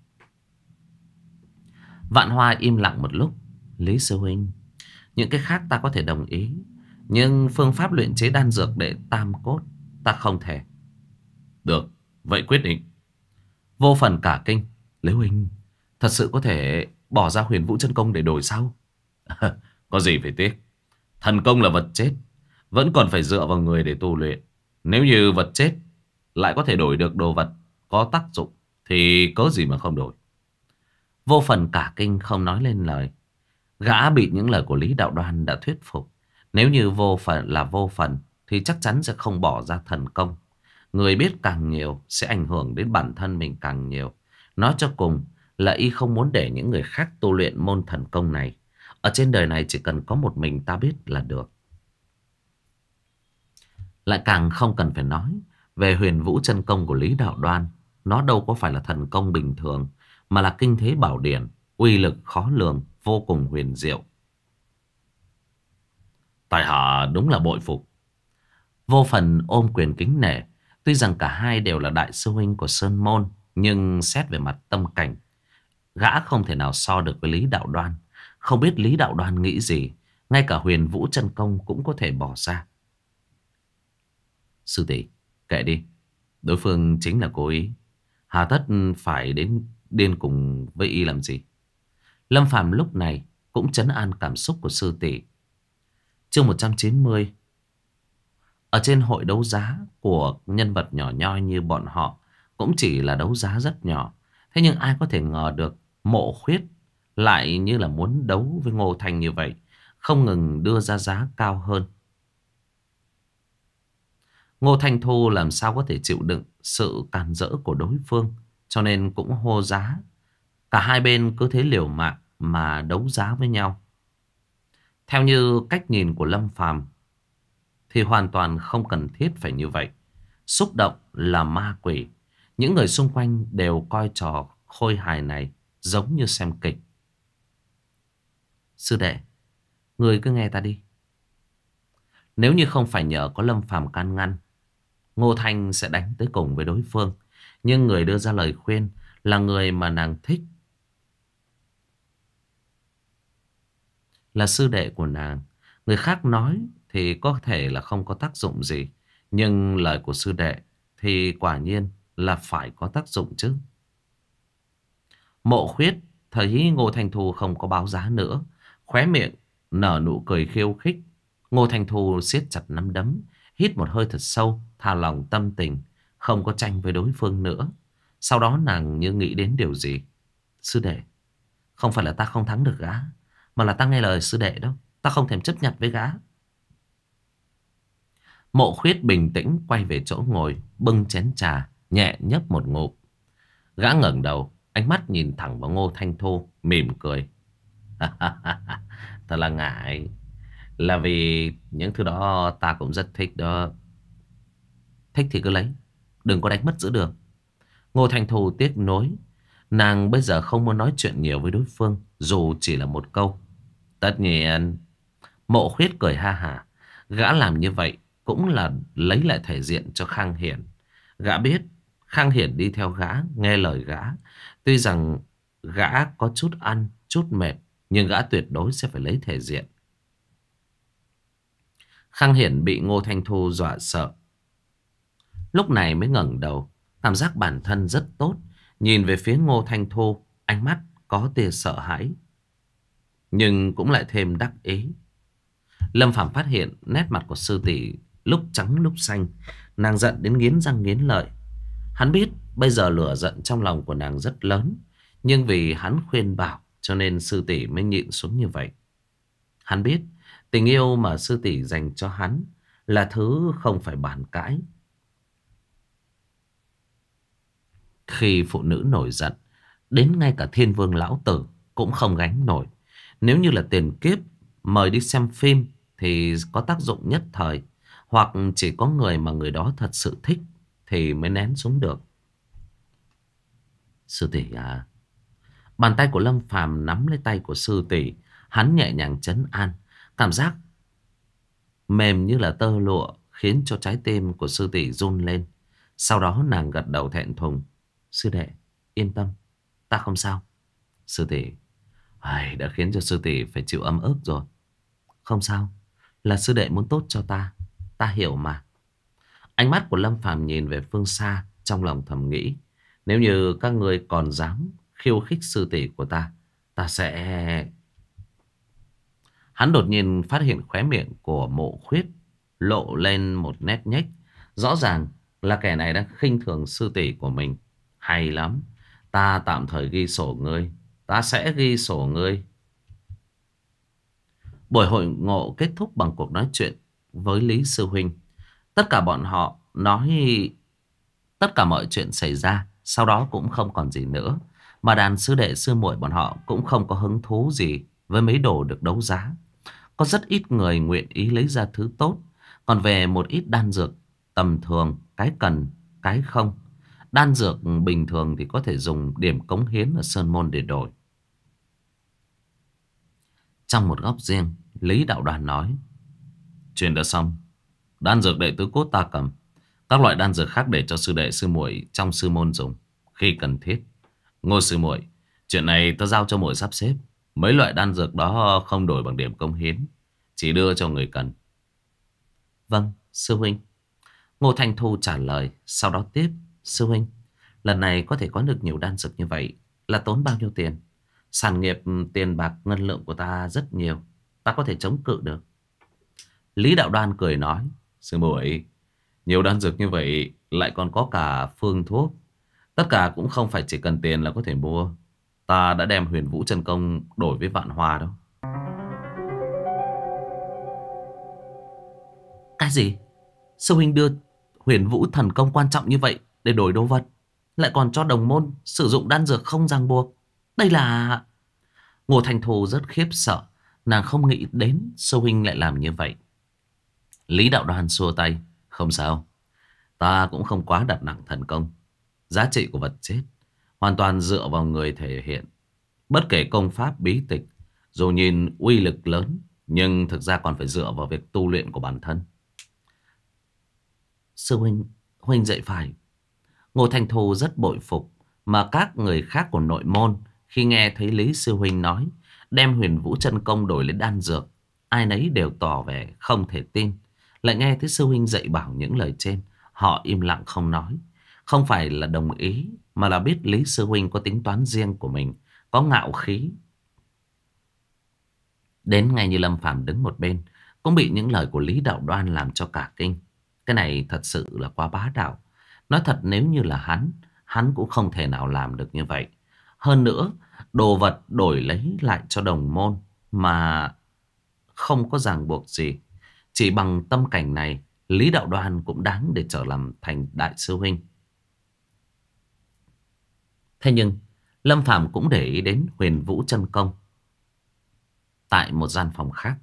Vạn Hoa im lặng một lúc. Lý sư huynh, những cái khác ta có thể đồng ý, nhưng phương pháp luyện chế đan dược đệ tam cốt ta không thể. Được, vậy quyết định. Vô Phần cả kinh. Lý huynh, thật sự có thể bỏ ra huyền vũ chân công để đổi sao? Có gì phải tiếc. Thần công là vật chết, vẫn còn phải dựa vào người để tu luyện. Nếu như vật chết lại có thể đổi được đồ vật có tác dụng thì có gì mà không đổi. Vô Phần cả kinh không nói lên lời. Gã bị những lời của Lý Đạo Đoan đã thuyết phục. Nếu như Vô Phần là Vô Phần thì chắc chắn sẽ không bỏ ra thần công. Người biết càng nhiều sẽ ảnh hưởng đến bản thân mình càng nhiều. Nói cho cùng là y không muốn để những người khác tu luyện môn thần công này. Ở trên đời này chỉ cần có một mình ta biết là được. Lại càng không cần phải nói về huyền vũ chân công của Lý Đạo Đoan. Nó đâu có phải là thần công bình thường, mà là kinh thế bảo điển, uy lực khó lường, vô cùng huyền diệu. Tại hạ đúng là bội phục. Vô Phần ôm quyền kính nể. Tuy rằng cả hai đều là đại sư huynh của Sơn Môn, nhưng xét về mặt tâm cảnh, gã không thể nào so được với Lý Đạo Đoan. Không biết Lý Đạo Đoan nghĩ gì, ngay cả huyền vũ chân công cũng có thể bỏ ra. Sư tỷ, kệ đi. Đối phương chính là cố ý. Hà tất phải đến điên cùng với y làm gì? Lâm Phàm lúc này cũng trấn an cảm xúc của sư tỷ. Chương một trăm chín mươi. Ở trên hội đấu giá của nhân vật nhỏ nhoi như bọn họ cũng chỉ là đấu giá rất nhỏ. Thế nhưng ai có thể ngờ được Mộ Khuyết lại như là muốn đấu với Ngô Thành như vậy, không ngừng đưa ra giá cao hơn. Ngô Thanh Thu làm sao có thể chịu đựng sự càn rỡ của đối phương, cho nên cũng hô giá. Cả hai bên cứ thế liều mạng mà đấu giá với nhau. Theo như cách nhìn của Lâm Phàm thì hoàn toàn không cần thiết phải như vậy. Xúc động là ma quỷ. Những người xung quanh đều coi trò khôi hài này giống như xem kịch. Sư đệ, người cứ nghe ta đi. Nếu như không phải nhờ có Lâm Phàm can ngăn, Ngô Thanh sẽ đánh tới cùng với đối phương. Nhưng người đưa ra lời khuyên là người mà nàng thích, là sư đệ của nàng. Người khác nói thì có thể là không có tác dụng gì, nhưng lời của sư đệ thì quả nhiên là phải có tác dụng chứ. Mộ Khuyết thấy Ngô Thanh Thu không có báo giá nữa, khóe miệng nở nụ cười khiêu khích. Ngô Thanh Thu siết chặt nắm đấm, hít một hơi thật sâu, thả lỏng tâm tình, không có tranh với đối phương nữa. Sau đó nàng như nghĩ đến điều gì. Sư đệ, không phải là ta không thắng được gã, mà là ta nghe lời sư đệ đâu. Ta không thèm chấp nhận với gã. Mộ Khuyết bình tĩnh quay về chỗ ngồi, bưng chén trà, nhẹ nhấp một ngụm. Gã ngẩng đầu, ánh mắt nhìn thẳng vào Ngô Thanh Thu, mỉm cười. Thật là ngại. Là vì những thứ đó ta cũng rất thích đó. Thích thì cứ lấy, đừng có đánh mất giữa đường. Ngô Thanh Thu tiếc nối. Nàng bây giờ không muốn nói chuyện nhiều với đối phương, dù chỉ là một câu. Tất nhiên. Mộ Khuyết cười ha hả. Gã làm như vậy cũng là lấy lại thể diện cho Khang Hiển. Gã biết Khang Hiển đi theo gã, nghe lời gã. Tuy rằng gã có chút ăn, chút mệt, nhưng gã tuyệt đối sẽ phải lấy thể diện. Khang Hiển bị Ngô Thanh Thu dọa sợ, lúc này mới ngẩng đầu. Cảm giác bản thân rất tốt. Nhìn về phía Ngô Thanh Thu, ánh mắt có tia sợ hãi, nhưng cũng lại thêm đắc ý. Lâm Phàm phát hiện nét mặt của sư tỷ lúc trắng lúc xanh. Nàng giận đến nghiến răng nghiến lợi. Hắn biết bây giờ lửa giận trong lòng của nàng rất lớn, nhưng vì hắn khuyên bảo cho nên sư tỷ mới nhịn xuống như vậy. Hắn biết tình yêu mà sư tỷ dành cho hắn là thứ không phải bàn cãi. Khi phụ nữ nổi giận, đến ngay cả Thiên Vương lão tử cũng không gánh nổi. Nếu như là tiền kiếp mời đi xem phim thì có tác dụng nhất thời, hoặc chỉ có người mà người đó thật sự thích thì mới nén xuống được. Sư tỷ à. Bàn tay của Lâm Phàm nắm lấy tay của sư tỷ. Hắn nhẹ nhàng trấn an. Cảm giác mềm như là tơ lụa khiến cho trái tim của sư tỷ run lên. Sau đó nàng gật đầu thẹn thùng. Sư đệ yên tâm, ta không sao. Sư tỷ ai, đã khiến cho sư tỷ phải chịu âm ức rồi. Không sao, là sư đệ muốn tốt cho ta, ta hiểu mà. Ánh mắt của Lâm Phàm nhìn về phương xa, trong lòng thầm nghĩ, nếu như các ngươi còn dám khiêu khích sư tỷ của ta, ta sẽ... Hắn đột nhiên phát hiện khóe miệng của Mộ Khuyết lộ lên một nét nhếch. Rõ ràng là kẻ này đang khinh thường sư tỷ của mình. Hay lắm, ta tạm thời ghi sổ ngươi, ta sẽ ghi sổ ngươi. Buổi hội ngộ kết thúc bằng cuộc nói chuyện với Lý Sư Huynh. Tất cả bọn họ nói tất cả mọi chuyện xảy ra, sau đó cũng không còn gì nữa. Mà đàn sư đệ sư muội bọn họ cũng không có hứng thú gì với mấy đồ được đấu giá. Có rất ít người nguyện ý lấy ra thứ tốt. Còn về một ít đan dược tầm thường, cái cần, cái không. Đan dược bình thường thì có thể dùng điểm cống hiến ở Sơn Môn để đổi. Trong một góc riêng, Lý Đạo Đoàn nói, chuyện đã xong. Đan dược đệ tứ cốt ta cầm. Các loại đan dược khác để cho sư đệ sư muội trong sư môn dùng khi cần thiết. Ngô sư muội, chuyện này ta giao cho muội sắp xếp. Mấy loại đan dược đó không đổi bằng điểm cống hiến, chỉ đưa cho người cần. Vâng, sư huynh. Ngô Thanh Thu trả lời. Sau đó tiếp, sư huynh, lần này có thể có được nhiều đan dược như vậy là tốn bao nhiêu tiền? Sản nghiệp tiền bạc ngân lượng của ta rất nhiều, ta có thể chống cự được. Lý Đạo Đoan cười nói, sư muội, nhiều đan dược như vậy lại còn có cả phương thuốc, tất cả cũng không phải chỉ cần tiền là có thể mua. Ta đã đem Huyền Vũ Chân Công đổi với Vạn Hoa đâu. Cái gì? Sư huynh đưa Huyền Vũ Thần Công quan trọng như vậy để đổi đồ vật, lại còn cho đồng môn sử dụng đan dược không ràng buộc. Đây là... Ngô Thanh Thu rất khiếp sợ. Nàng không nghĩ đến sư huynh lại làm như vậy. Lý Đạo Đoan xua tay. Không sao, ta cũng không quá đặt nặng thần công. Giá trị của vật chết hoàn toàn dựa vào người thể hiện. Bất kể công pháp bí tịch, dù nhìn uy lực lớn, nhưng thực ra còn phải dựa vào việc tu luyện của bản thân. Sư huynh, huynh dạy phải. Ngô Thanh Thu rất bội phục. Mà các người khác của nội môn khi nghe thấy Lý sư huynh nói đem Huyền Vũ Chân Công đổi lấy đan dược, ai nấy đều tỏ vẻ không thể tin. Lại nghe thấy sư huynh dạy bảo những lời trên, họ im lặng không nói. Không phải là đồng ý, mà là biết Lý sư huynh có tính toán riêng của mình, có ngạo khí. Đến ngay như Lâm Phàm đứng một bên cũng bị những lời của Lý Đạo Đoan làm cho cả kinh. Cái này thật sự là quá bá đạo. Nói thật, nếu như là hắn, hắn cũng không thể nào làm được như vậy. Hơn nữa, đồ vật đổi lấy lại cho đồng môn mà không có ràng buộc gì. Chỉ bằng tâm cảnh này, Lý Đạo Đoan cũng đáng để trở làm thành đại sư huynh. Thế nhưng Lâm Phàm cũng để ý đến Huyền Vũ Chân Công. Tại một gian phòng khác,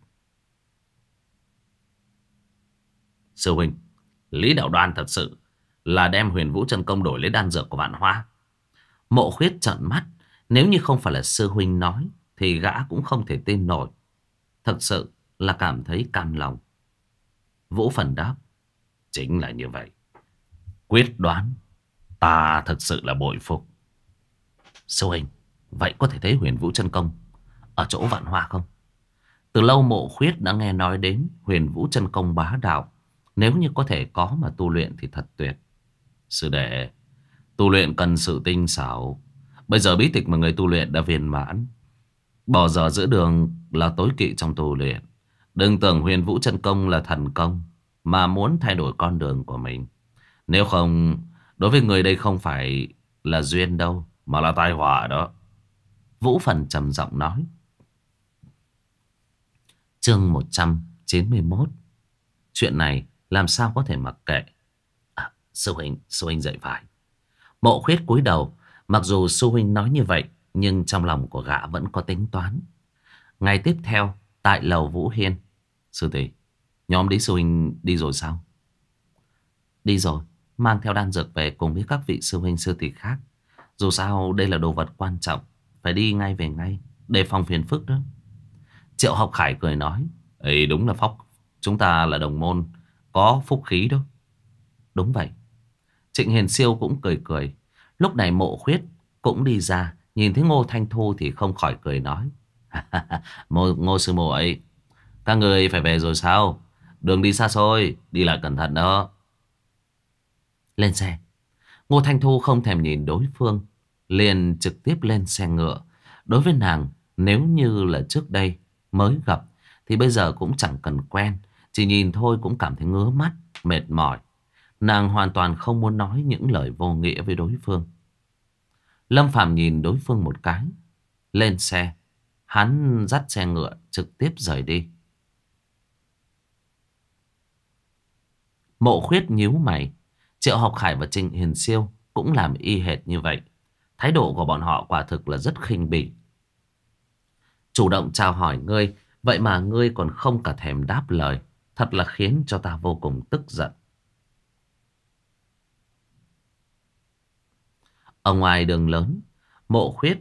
sư huynh, Lý Đạo Đoan thật sự là đem Huyền Vũ Chân Công đổi lấy đan dược của Vạn Hoa. Mộ Khuyết trợn mắt. Nếu như không phải là sư huynh nói thì gã cũng không thể tin nổi. Thật sự là cảm thấy cam lòng. Vũ Phần đáp, chính là như vậy. Quyết đoán, ta thật sự là bội phục. Sư huynh, vậy có thể thấy Huyền Vũ Chân Công ở chỗ Vạn Hoa không? Từ lâu Mộ Khuyết đã nghe nói đến Huyền Vũ chân công bá đạo. Nếu như có thể có mà tu luyện thì thật tuyệt. Sư đệ, tu luyện cần sự tinh xảo. Bây giờ bí tịch mà người tu luyện đã viên mãn. Bỏ giờ giữa đường là tối kỵ trong tu luyện. Đừng tưởng Huyền Vũ chân công là thần công mà muốn thay đổi con đường của mình. Nếu không, đối với người đây không phải là duyên đâu, mà là tai họa đó. Vũ Phần trầm giọng nói. Chương một trăm chín mươi mốt. Chuyện này làm sao có thể mặc kệ. À, sư huynh, sư huynh dạy phải. Mộ Khuyết cúi đầu. Mặc dù sư huynh nói như vậy, nhưng trong lòng của gã vẫn có tính toán. Ngày tiếp theo, tại lầu Vũ Hiên. Sư tỷ, nhóm đi sư huynh đi rồi sao? Đi rồi, mang theo đan dược về cùng với các vị sư huynh sư tỷ khác. Dù sao đây là đồ vật quan trọng, phải đi ngay về ngay, đề phòng phiền phức đó. Triệu Học Khải cười nói. Ấy đúng là phóc, chúng ta là đồng môn, có phúc khí đó. Đúng vậy. Trịnh Hiền Siêu cũng cười cười. Lúc này Mộ Khuyết cũng đi ra, nhìn thấy Ngô Thanh Thu thì không khỏi cười nói. Ngô, Ngô sư muội, các người phải về rồi sao? Đường đi xa xôi, đi lại cẩn thận đó. Lên xe. Ngô Thanh Thu không thèm nhìn đối phương, liền trực tiếp lên xe ngựa. Đối với nàng, nếu như là trước đây mới gặp thì bây giờ cũng chẳng cần quen. Chỉ nhìn thôi cũng cảm thấy ngứa mắt, mệt mỏi. Nàng hoàn toàn không muốn nói những lời vô nghĩa với đối phương. Lâm Phàm nhìn đối phương một cái, lên xe. Hắn dắt xe ngựa trực tiếp rời đi. Mộ Khuyết nhíu mày. Triệu Học Khải và Trịnh Hiền Siêu cũng làm y hệt như vậy. Thái độ của bọn họ quả thực là rất khinh bỉ. Chủ động chào hỏi ngươi, vậy mà ngươi còn không cả thèm đáp lời. Thật là khiến cho ta vô cùng tức giận. Ở ngoài đường lớn, Mộ Khuyết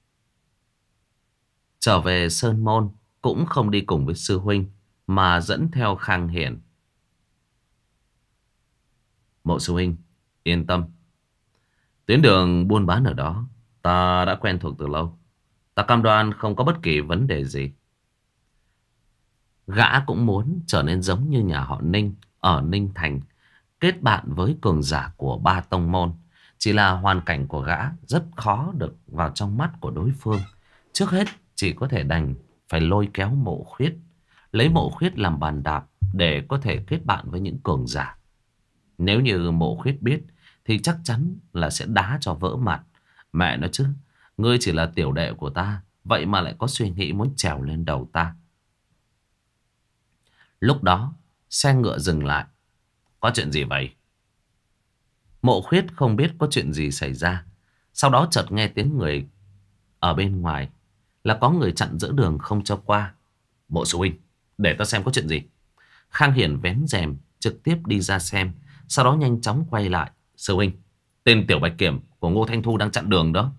trở về Sơn Môn cũng không đi cùng với sư huynh, mà dẫn theo Khang Hiển. Mộ sư huynh, yên tâm. Tuyến đường buôn bán ở đó ta đã quen thuộc từ lâu. Ta cam đoan không có bất kỳ vấn đề gì. Gã cũng muốn trở nên giống như nhà họ Ninh ở Ninh Thành, kết bạn với cường giả của ba tông môn. Chỉ là hoàn cảnh của gã rất khó được vào trong mắt của đối phương. Trước hết chỉ có thể đành phải lôi kéo Mộ Khuyết, lấy Mộ Khuyết làm bàn đạp để có thể kết bạn với những cường giả. Nếu như Mộ Khuyết biết thì chắc chắn là sẽ đá cho vỡ mặt. Mẹ nó chứ, ngươi chỉ là tiểu đệ của ta, vậy mà lại có suy nghĩ muốn trèo lên đầu ta. Lúc đó xe ngựa dừng lại. Có chuyện gì vậy? Mộ Khuyết không biết có chuyện gì xảy ra. Sau đó chợt nghe tiếng người ở bên ngoài, là có người chặn giữa đường không cho qua. Mộ sư huynh, để ta xem có chuyện gì. Khang Hiển vén rèm trực tiếp đi ra xem, sau đó nhanh chóng quay lại. Sư huynh, tên Tiểu Bạch Kiểm của Ngô Thanh Thu đang chặn đường đó.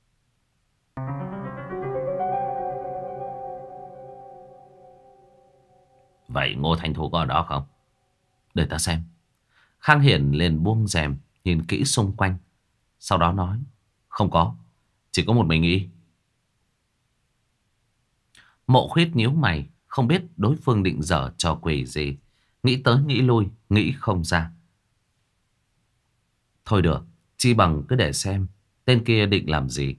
Vậy Ngô Thanh Thu có ở đó không? Để ta xem. Khang Hiển liền buông rèm, nhìn kỹ xung quanh, sau đó nói. Không có, chỉ có một mình y. Mộ Khuyết nhíu mày, không biết đối phương định dở trò quỷ gì. Nghĩ tới nghĩ lui, nghĩ không ra. Thôi được, chi bằng cứ để xem tên kia định làm gì.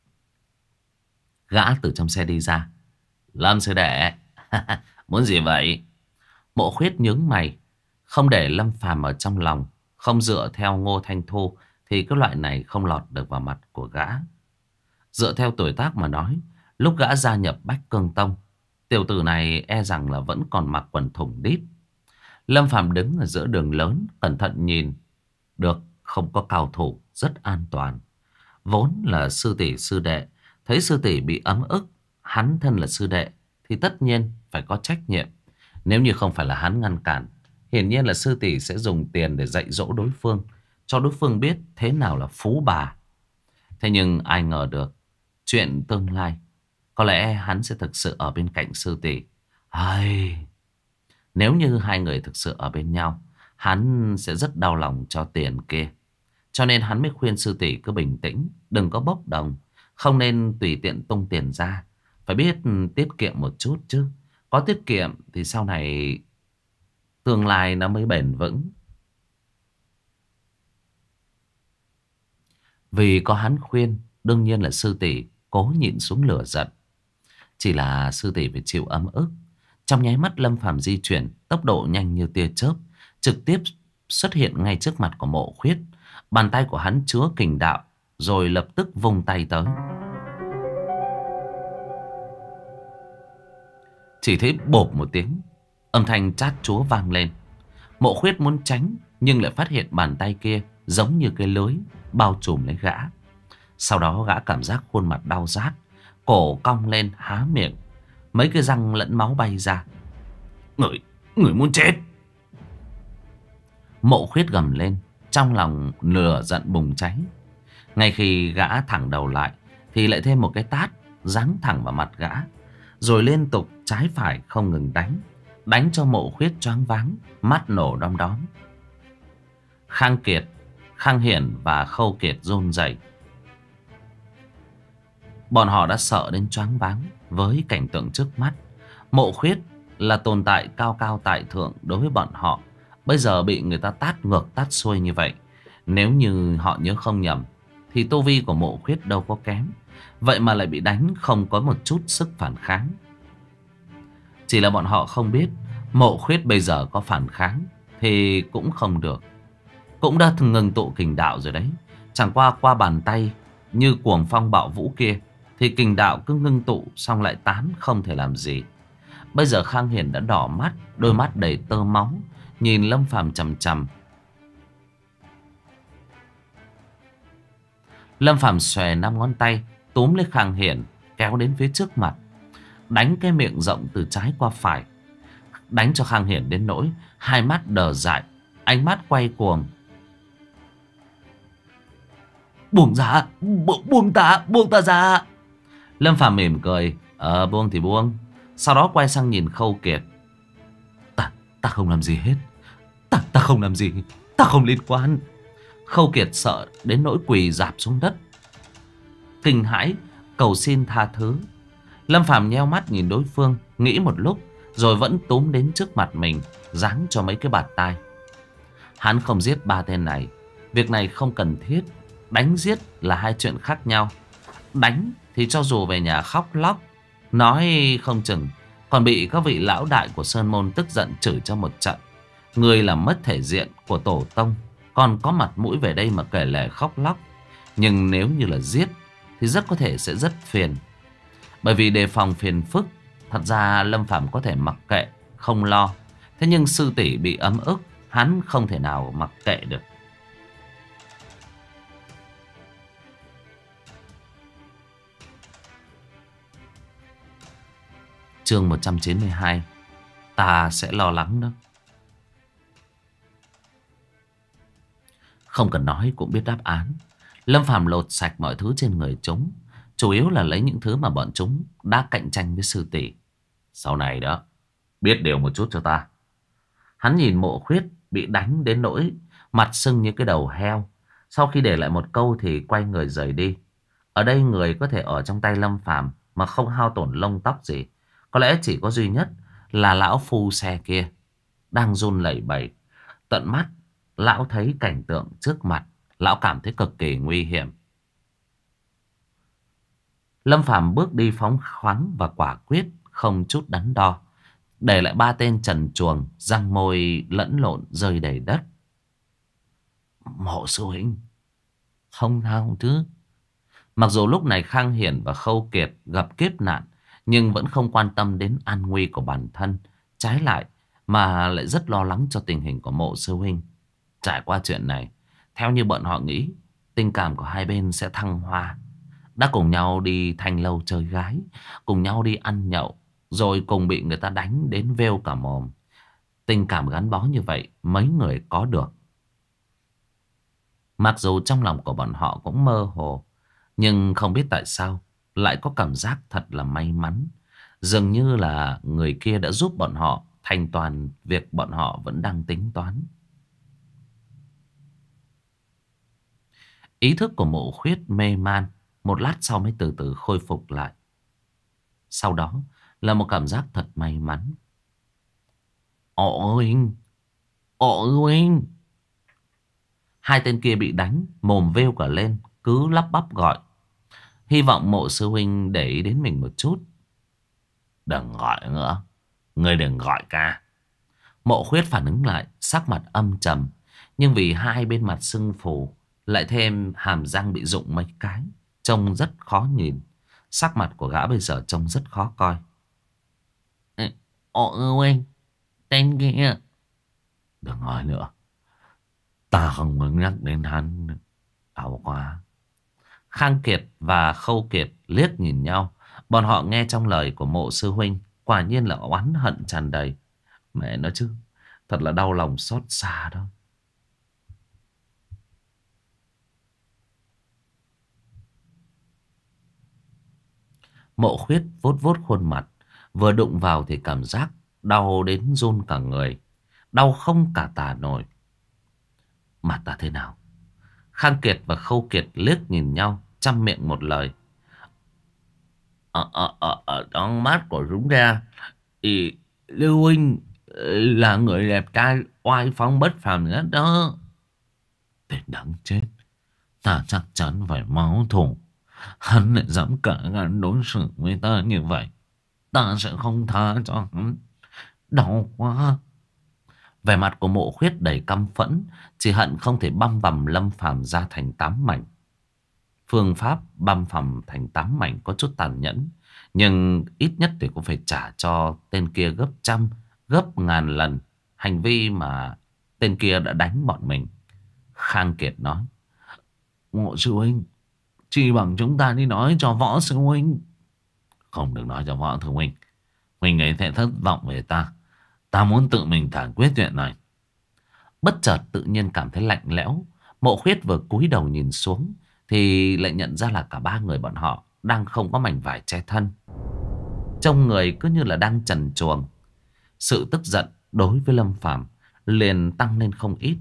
Gã từ trong xe đi ra. Lâm sư đệ, muốn gì vậy? Mộ Khuyết nhướng mày, không để Lâm Phàm ở trong lòng. Không dựa theo Ngô Thanh Thu thì cái loại này không lọt được vào mặt của gã. Dựa theo tuổi tác mà nói, lúc gã gia nhập Bách Cương Tông, tiểu tử này e rằng là vẫn còn mặc quần thủng đít. Lâm Phàm đứng ở giữa đường lớn, cẩn thận nhìn. Được, không có cao thủ, rất an toàn. Vốn là sư tỷ sư đệ, thấy sư tỷ bị ấm ức, hắn thân là sư đệ thì tất nhiên phải có trách nhiệm. Nếu như không phải là hắn ngăn cản, hiển nhiên là sư tỷ sẽ dùng tiền để dạy dỗ đối phương, cho đối phương biết thế nào là phú bà. Thế nhưng ai ngờ được, chuyện tương lai có lẽ hắn sẽ thực sự ở bên cạnh sư tỷ. Ai... Nếu như hai người thực sự ở bên nhau, hắn sẽ rất đau lòng cho tiền kia. Cho nên hắn mới khuyên sư tỷ cứ bình tĩnh, đừng có bốc đồng, không nên tùy tiện tung tiền ra, Phải biết tiết kiệm một chút chứ. Có tiết kiệm thì sau này tương lai nó mới bền vững. Vì có hắn khuyên, đương nhiên là sư tỷ cố nhịn xuống lửa giận. Chỉ là sư tỷ phải chịu ấm ức. Trong nháy mắt Lâm Phàm di chuyển tốc độ nhanh như tia chớp, trực tiếp xuất hiện ngay trước mặt của Mộ Khuyết. Bàn tay của hắn chứa kình đạo, rồi lập tức vung tay tới. Chỉ thấy bộp một tiếng, âm thanh chát chúa vang lên. Mộ Khuyết muốn tránh, nhưng lại phát hiện bàn tay kia giống như cái lưới bao trùm lấy gã. Sau đó gã cảm giác khuôn mặt đau rát, cổ cong lên há miệng, mấy cái răng lẫn máu bay ra. Người, người muốn chết. Mộ Khuyết gầm lên, trong lòng lửa giận bùng cháy. Ngay khi gã thẳng đầu lại, thì lại thêm một cái tát giáng thẳng vào mặt gã, rồi liên tục trái phải không ngừng đánh, đánh cho Mộ Khuyết choáng váng, mắt nổ đom đóm. Khang Kiệt, Khang Hiển và Khâu Kiệt run rẩy. Bọn họ đã sợ đến choáng váng với cảnh tượng trước mắt. Mộ Khuyết là tồn tại cao cao tại thượng đối với bọn họ, bây giờ bị người ta tát ngược tát xuôi như vậy. Nếu như họ nhớ không nhầm thì tu vi của Mộ Khuyết đâu có kém, vậy mà lại bị đánh không có một chút sức phản kháng. Chỉ là bọn họ không biết Mộ Khuyết bây giờ có phản kháng thì cũng không được. Cũng đã ngừng tụ kình đạo rồi đấy. Chẳng qua qua bàn tay như cuồng phong bạo vũ kia thì kình đạo cứ ngưng tụ xong lại tán, không thể làm gì. Bây giờ Khang Hiển đã đỏ mắt, đôi mắt đầy tơ máu, nhìn Lâm Phàm chằm chằm. Lâm Phàm xòe năm ngón tay túm lấy Khang Hiển, kéo đến phía trước mặt, đánh cái miệng rộng từ trái qua phải, đánh cho Khang Hiển đến nỗi hai mắt đờ dại, ánh mắt quay cuồng. Buông ra, bu buông ta, buông ta ra. Lâm Phàm mỉm cười, ờ buông thì buông. Sau đó quay sang nhìn Khâu Kiệt. Ta, ta không làm gì hết. Ta, ta không làm gì, ta không liên quan. Khâu Kiệt sợ đến nỗi quỳ rạp xuống đất, kinh hãi cầu xin tha thứ. Lâm Phàm nheo mắt nhìn đối phương, nghĩ một lúc, rồi vẫn túm đến trước mặt mình, giáng cho mấy cái bạt tai. Hắn không giết ba tên này, việc này không cần thiết. Đánh giết là hai chuyện khác nhau. Đánh thì cho dù về nhà khóc lóc, nói không chừng còn bị các vị lão đại của Sơn Môn tức giận chửi cho một trận. Người làm mất thể diện của tổ tông, còn có mặt mũi về đây mà kể lể khóc lóc. Nhưng nếu như là giết thì rất có thể sẽ rất phiền. Bởi vì đề phòng phiền phức, thật ra Lâm Phàm có thể mặc kệ, không lo. Thế nhưng sư tỷ bị ấm ức, hắn không thể nào mặc kệ được. Chương một trăm chín mươi hai. Ta sẽ lo lắng đó. Không cần nói cũng biết đáp án. Lâm Phàm lột sạch mọi thứ trên người chúng, chủ yếu là lấy những thứ mà bọn chúng đã cạnh tranh với sư tỷ. Sau này đó, biết điều một chút cho ta. Hắn nhìn Mộ Khuyết bị đánh đến nỗi mặt sưng như cái đầu heo. Sau khi để lại một câu thì quay người rời đi. Ở đây người có thể ở trong tay Lâm Phàm mà không hao tổn lông tóc gì, có lẽ chỉ có duy nhất là lão phu xe kia, đang run lẩy bẩy. Tận mắt lão thấy cảnh tượng trước mặt, lão cảm thấy cực kỳ nguy hiểm. Lâm Phàm bước đi phóng khoáng và quả quyết, không chút đắn đo, để lại ba tên trần truồng, răng môi lẫn lộn rơi đầy đất. Mộ sư huynh, không sao chứ? Mặc dù lúc này Khang Hiển và Khâu Kiệt gặp kiếp nạn, nhưng vẫn không quan tâm đến an nguy của bản thân. Trái lại mà lại rất lo lắng cho tình hình của Mộ sư huynh. Trải qua chuyện này, theo như bọn họ nghĩ, tình cảm của hai bên sẽ thăng hoa. Đã cùng nhau đi thanh lâu chơi gái, cùng nhau đi ăn nhậu, rồi cùng bị người ta đánh đến vêu cả mồm. Tình cảm gắn bó như vậy mấy người có được. Mặc dù trong lòng của bọn họ cũng mơ hồ, nhưng không biết tại sao lại có cảm giác thật là may mắn. Dường như là người kia đã giúp bọn họ thành toàn việc bọn họ vẫn đang tính toán. Ý thức của Mộ Khuyết mê man, một lát sau mới từ từ khôi phục lại. Sau đó là một cảm giác thật may mắn. Ồ huynh, ồ huynh. Hai tên kia bị đánh, mồm vêu cả lên, cứ lắp bắp gọi. Hy vọng Mộ sư huynh để ý đến mình một chút. Đừng gọi nữa, ngươi đừng gọi ca. Mộ Khuyết phản ứng lại, sắc mặt âm trầm. Nhưng vì hai bên mặt sưng phù, lại thêm hàm răng bị rụng mấy cái, trông rất khó nhìn. Sắc mặt của gã bây giờ trông rất khó coi. Ồ huynh, tên kia. Đừng nói nữa, ta không muốn nhắc đến hắn. Đau quá. Khang Kiệt và Khâu Kiệt liếc nhìn nhau. Bọn họ nghe trong lời của Mộ sư huynh, quả nhiên là oán hận tràn đầy. Mẹ nói chứ, thật là đau lòng xót xa đó. Mộ Khuyết vuốt vuốt khuôn mặt, vừa đụng vào thì cảm giác đau đến run cả người, đau không cả tả nổi. Mặt ta thế nào? Khang Kiệt và Khâu Kiệt liếc nhìn nhau, chăm miệng một lời. Ở, ở, ở, ở trong mắt của chúng ta thì Lưu Huynh là người đẹp trai oai phong bất phàm nhất đó. Tên đáng chết, ta chắc chắn phải máu thù. Hắn lại dám cả gan đối xử với ta như vậy, ta sẽ không tha cho hắn. Đau quá. Vẻ mặt của Mộ Khuyết đầy căm phẫn, chỉ hận không thể băm vằm Lâm Phàm ra thành tám mảnh. Phương pháp băm phằm thành tám mảnh có chút tàn nhẫn, nhưng ít nhất thì cũng phải trả cho tên kia gấp trăm, gấp ngàn lần hành vi mà tên kia đã đánh bọn mình. Khang Kiệt nói. Ngộ sư huynh, chỉ bằng chúng ta đi nói cho Võ sư huynh. Không được nói cho Võ sư huynh, huynh ấy sẽ thất vọng về ta. Ta muốn tự mình giải quyết chuyện này. Bất chợt tự nhiên cảm thấy lạnh lẽo. Mộ Khuyết vừa cúi đầu nhìn xuống thì lại nhận ra là cả ba người bọn họ đang không có mảnh vải che thân. Trông người cứ như là đang trần truồng. Sự tức giận đối với Lâm Phàm liền tăng lên không ít.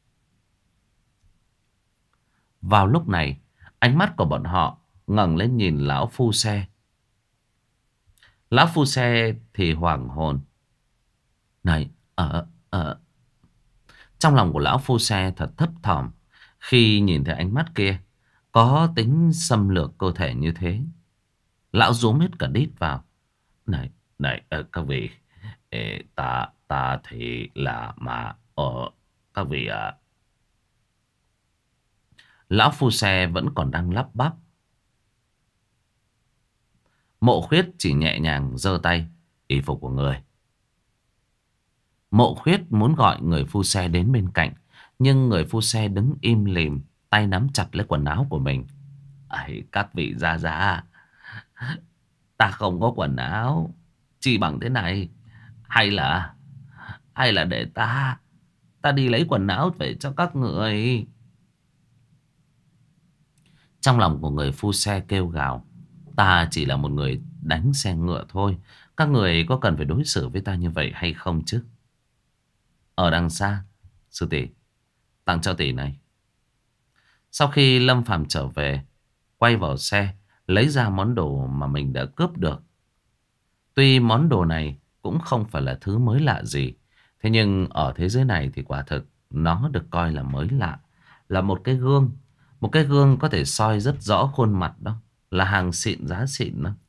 Vào lúc này, ánh mắt của bọn họ ngẩng lên nhìn lão phu xe. Lão phu xe thì hoảng hồn. Này, ở, ở. Trong lòng của lão phu xe thật thấp thỏm khi nhìn thấy ánh mắt kia có tính xâm lược cơ thể như thế. Lão rúm hết cả đít vào. Này, này, ờ, các vị, ê, ta, ta thì là mà, ờ, các vị ạ. À. Lão phu xe vẫn còn đang lắp bắp. Mộ Khuyết chỉ nhẹ nhàng giơ tay. Y phục của người. Mộ Khuyết muốn gọi người phu xe đến bên cạnh, nhưng người phu xe đứng im lìm, tay nắm chặt lấy quần áo của mình. Ấy, các vị gia gia, ta không có quần áo, chỉ bằng thế này. Hay là Hay là để ta Ta đi lấy quần áo về cho các người. Trong lòng của người phu xe kêu gào. Ta chỉ là một người đánh xe ngựa thôi, các người có cần phải đối xử với ta như vậy hay không chứ? Ở đằng xa, sư tỷ, tặng cho tỷ này. Sau khi Lâm Phàm trở về, quay vào xe, lấy ra món đồ mà mình đã cướp được. Tuy món đồ này cũng không phải là thứ mới lạ gì, thế nhưng ở thế giới này thì quả thực nó được coi là mới lạ. Là một cái gương. Một cái gương có thể soi rất rõ khuôn mặt đó. Là hàng xịn giá xịn đó.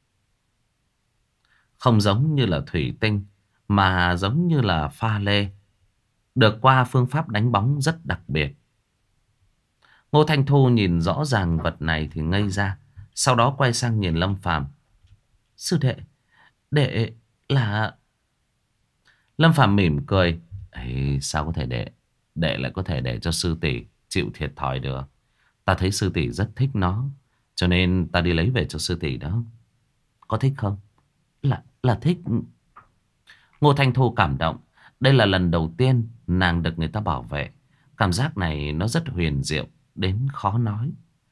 Không giống như là thủy tinh, mà giống như là pha lê. Được qua phương pháp đánh bóng rất đặc biệt. Ngô Thanh Thu nhìn rõ ràng vật này thì ngây ra. Sau đó quay sang nhìn Lâm Phàm. Sư đệ, đệ là... Lâm Phàm mỉm cười. Ê, sao có thể đệ Đệ lại có thể để cho sư tỷ chịu thiệt thòi được. Ta thấy sư tỷ rất thích nó, cho nên ta đi lấy về cho sư tỷ đó. Có thích không? Là, là thích. Ngô Thanh Thu cảm động. Đây là lần đầu tiên nàng được người ta bảo vệ. Cảm giác này nó rất huyền diệu đến khó nói.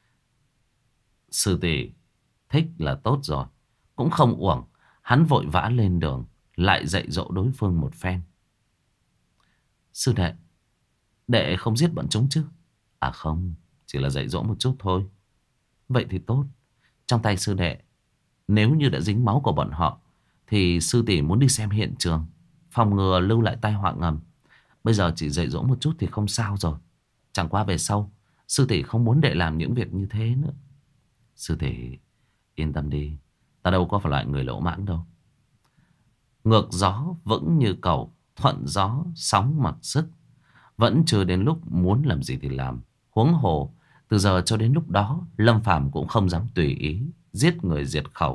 Sư tỷ thích là tốt rồi. Cũng không uổng. Hắn vội vã lên đường, lại dạy dỗ đối phương một phen. Sư đệ, đệ không giết bọn chúng chứ? À không, chỉ là dạy dỗ một chút thôi. Vậy thì tốt. Trong tay sư đệ Nếu như đã dính máu của bọn họ thì sư tỷ muốn đi xem hiện trường, phòng ngừa lưu lại tai họa ngầm. Bây giờ chỉ dạy dỗ một chút thì không sao rồi. Chẳng qua về sau sư tỷ không muốn đệ làm những việc như thế nữa. Sư tỷ yên tâm đi, ta đâu có phải loại người lỗ mãng đâu. Ngược gió vững như cầu, thuận gió sóng mặc sức. Vẫn chưa đến lúc muốn làm gì thì làm. Huống hồ từ giờ cho đến lúc đó, Lâm Phàm cũng không dám tùy ý giết người diệt khẩu,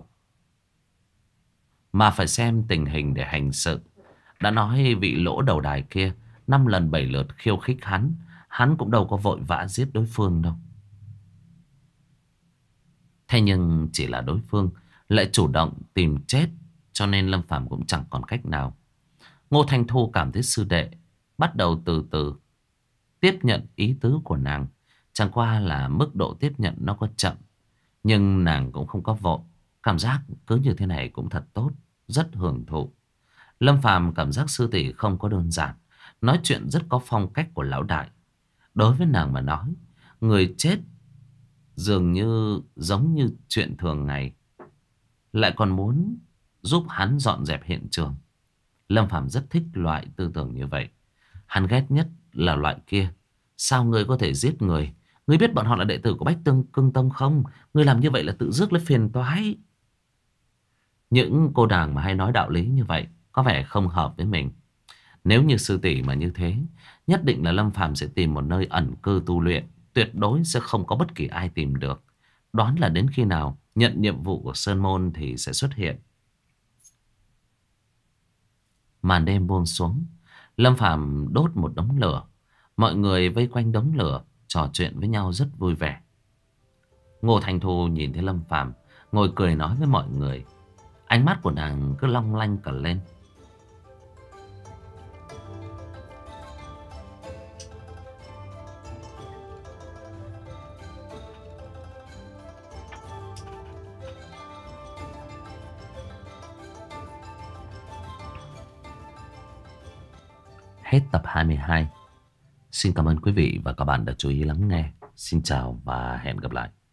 mà phải xem tình hình để hành sự. Đã nói vị lỗ đầu đài kia năm lần bảy lượt khiêu khích hắn, hắn cũng đâu có vội vã giết đối phương đâu. Thế nhưng chỉ là đối phương lại chủ động tìm chết, cho nên Lâm Phàm cũng chẳng còn cách nào. Ngô Thanh Thu cảm thấy sư đệ bắt đầu từ từ tiếp nhận ý tứ của nàng. Chẳng qua là mức độ tiếp nhận nó có chậm, nhưng nàng cũng không có vội. Cảm giác cứ như thế này cũng thật tốt, rất hưởng thụ. Lâm Phàm cảm giác sư tỷ không có đơn giản, nói chuyện rất có phong cách của lão đại. Đối với nàng mà nói, người chết dường như giống như chuyện thường ngày, lại còn muốn giúp hắn dọn dẹp hiện trường. Lâm Phàm rất thích loại tư tưởng như vậy. Hắn ghét nhất là loại kia. Sao ngươi có thể giết người? Ngươi biết bọn họ là đệ tử của Bách Tương Cương Tông không? Ngươi làm như vậy là tự rước lấy phiền toái. Những cô nàng mà hay nói đạo lý như vậy có vẻ không hợp với mình. Nếu như sư tỷ mà như thế, nhất định là Lâm Phàm sẽ tìm một nơi ẩn cư tu luyện. Tuyệt đối sẽ không có bất kỳ ai tìm được. Đoán là đến khi nào nhận nhiệm vụ của Sơn Môn thì sẽ xuất hiện. Màn đêm buông xuống, Lâm Phàm đốt một đống lửa. Mọi người vây quanh đống lửa trò chuyện với nhau rất vui vẻ. Ngô Thanh Thu nhìn thấy Lâm Phàm ngồi cười nói với mọi người. Ánh mắt của nàng cứ long lanh cả lên. Hết tập hai mươi hai. Xin cảm ơn quý vị và các bạn đã chú ý lắng nghe. Xin chào và hẹn gặp lại.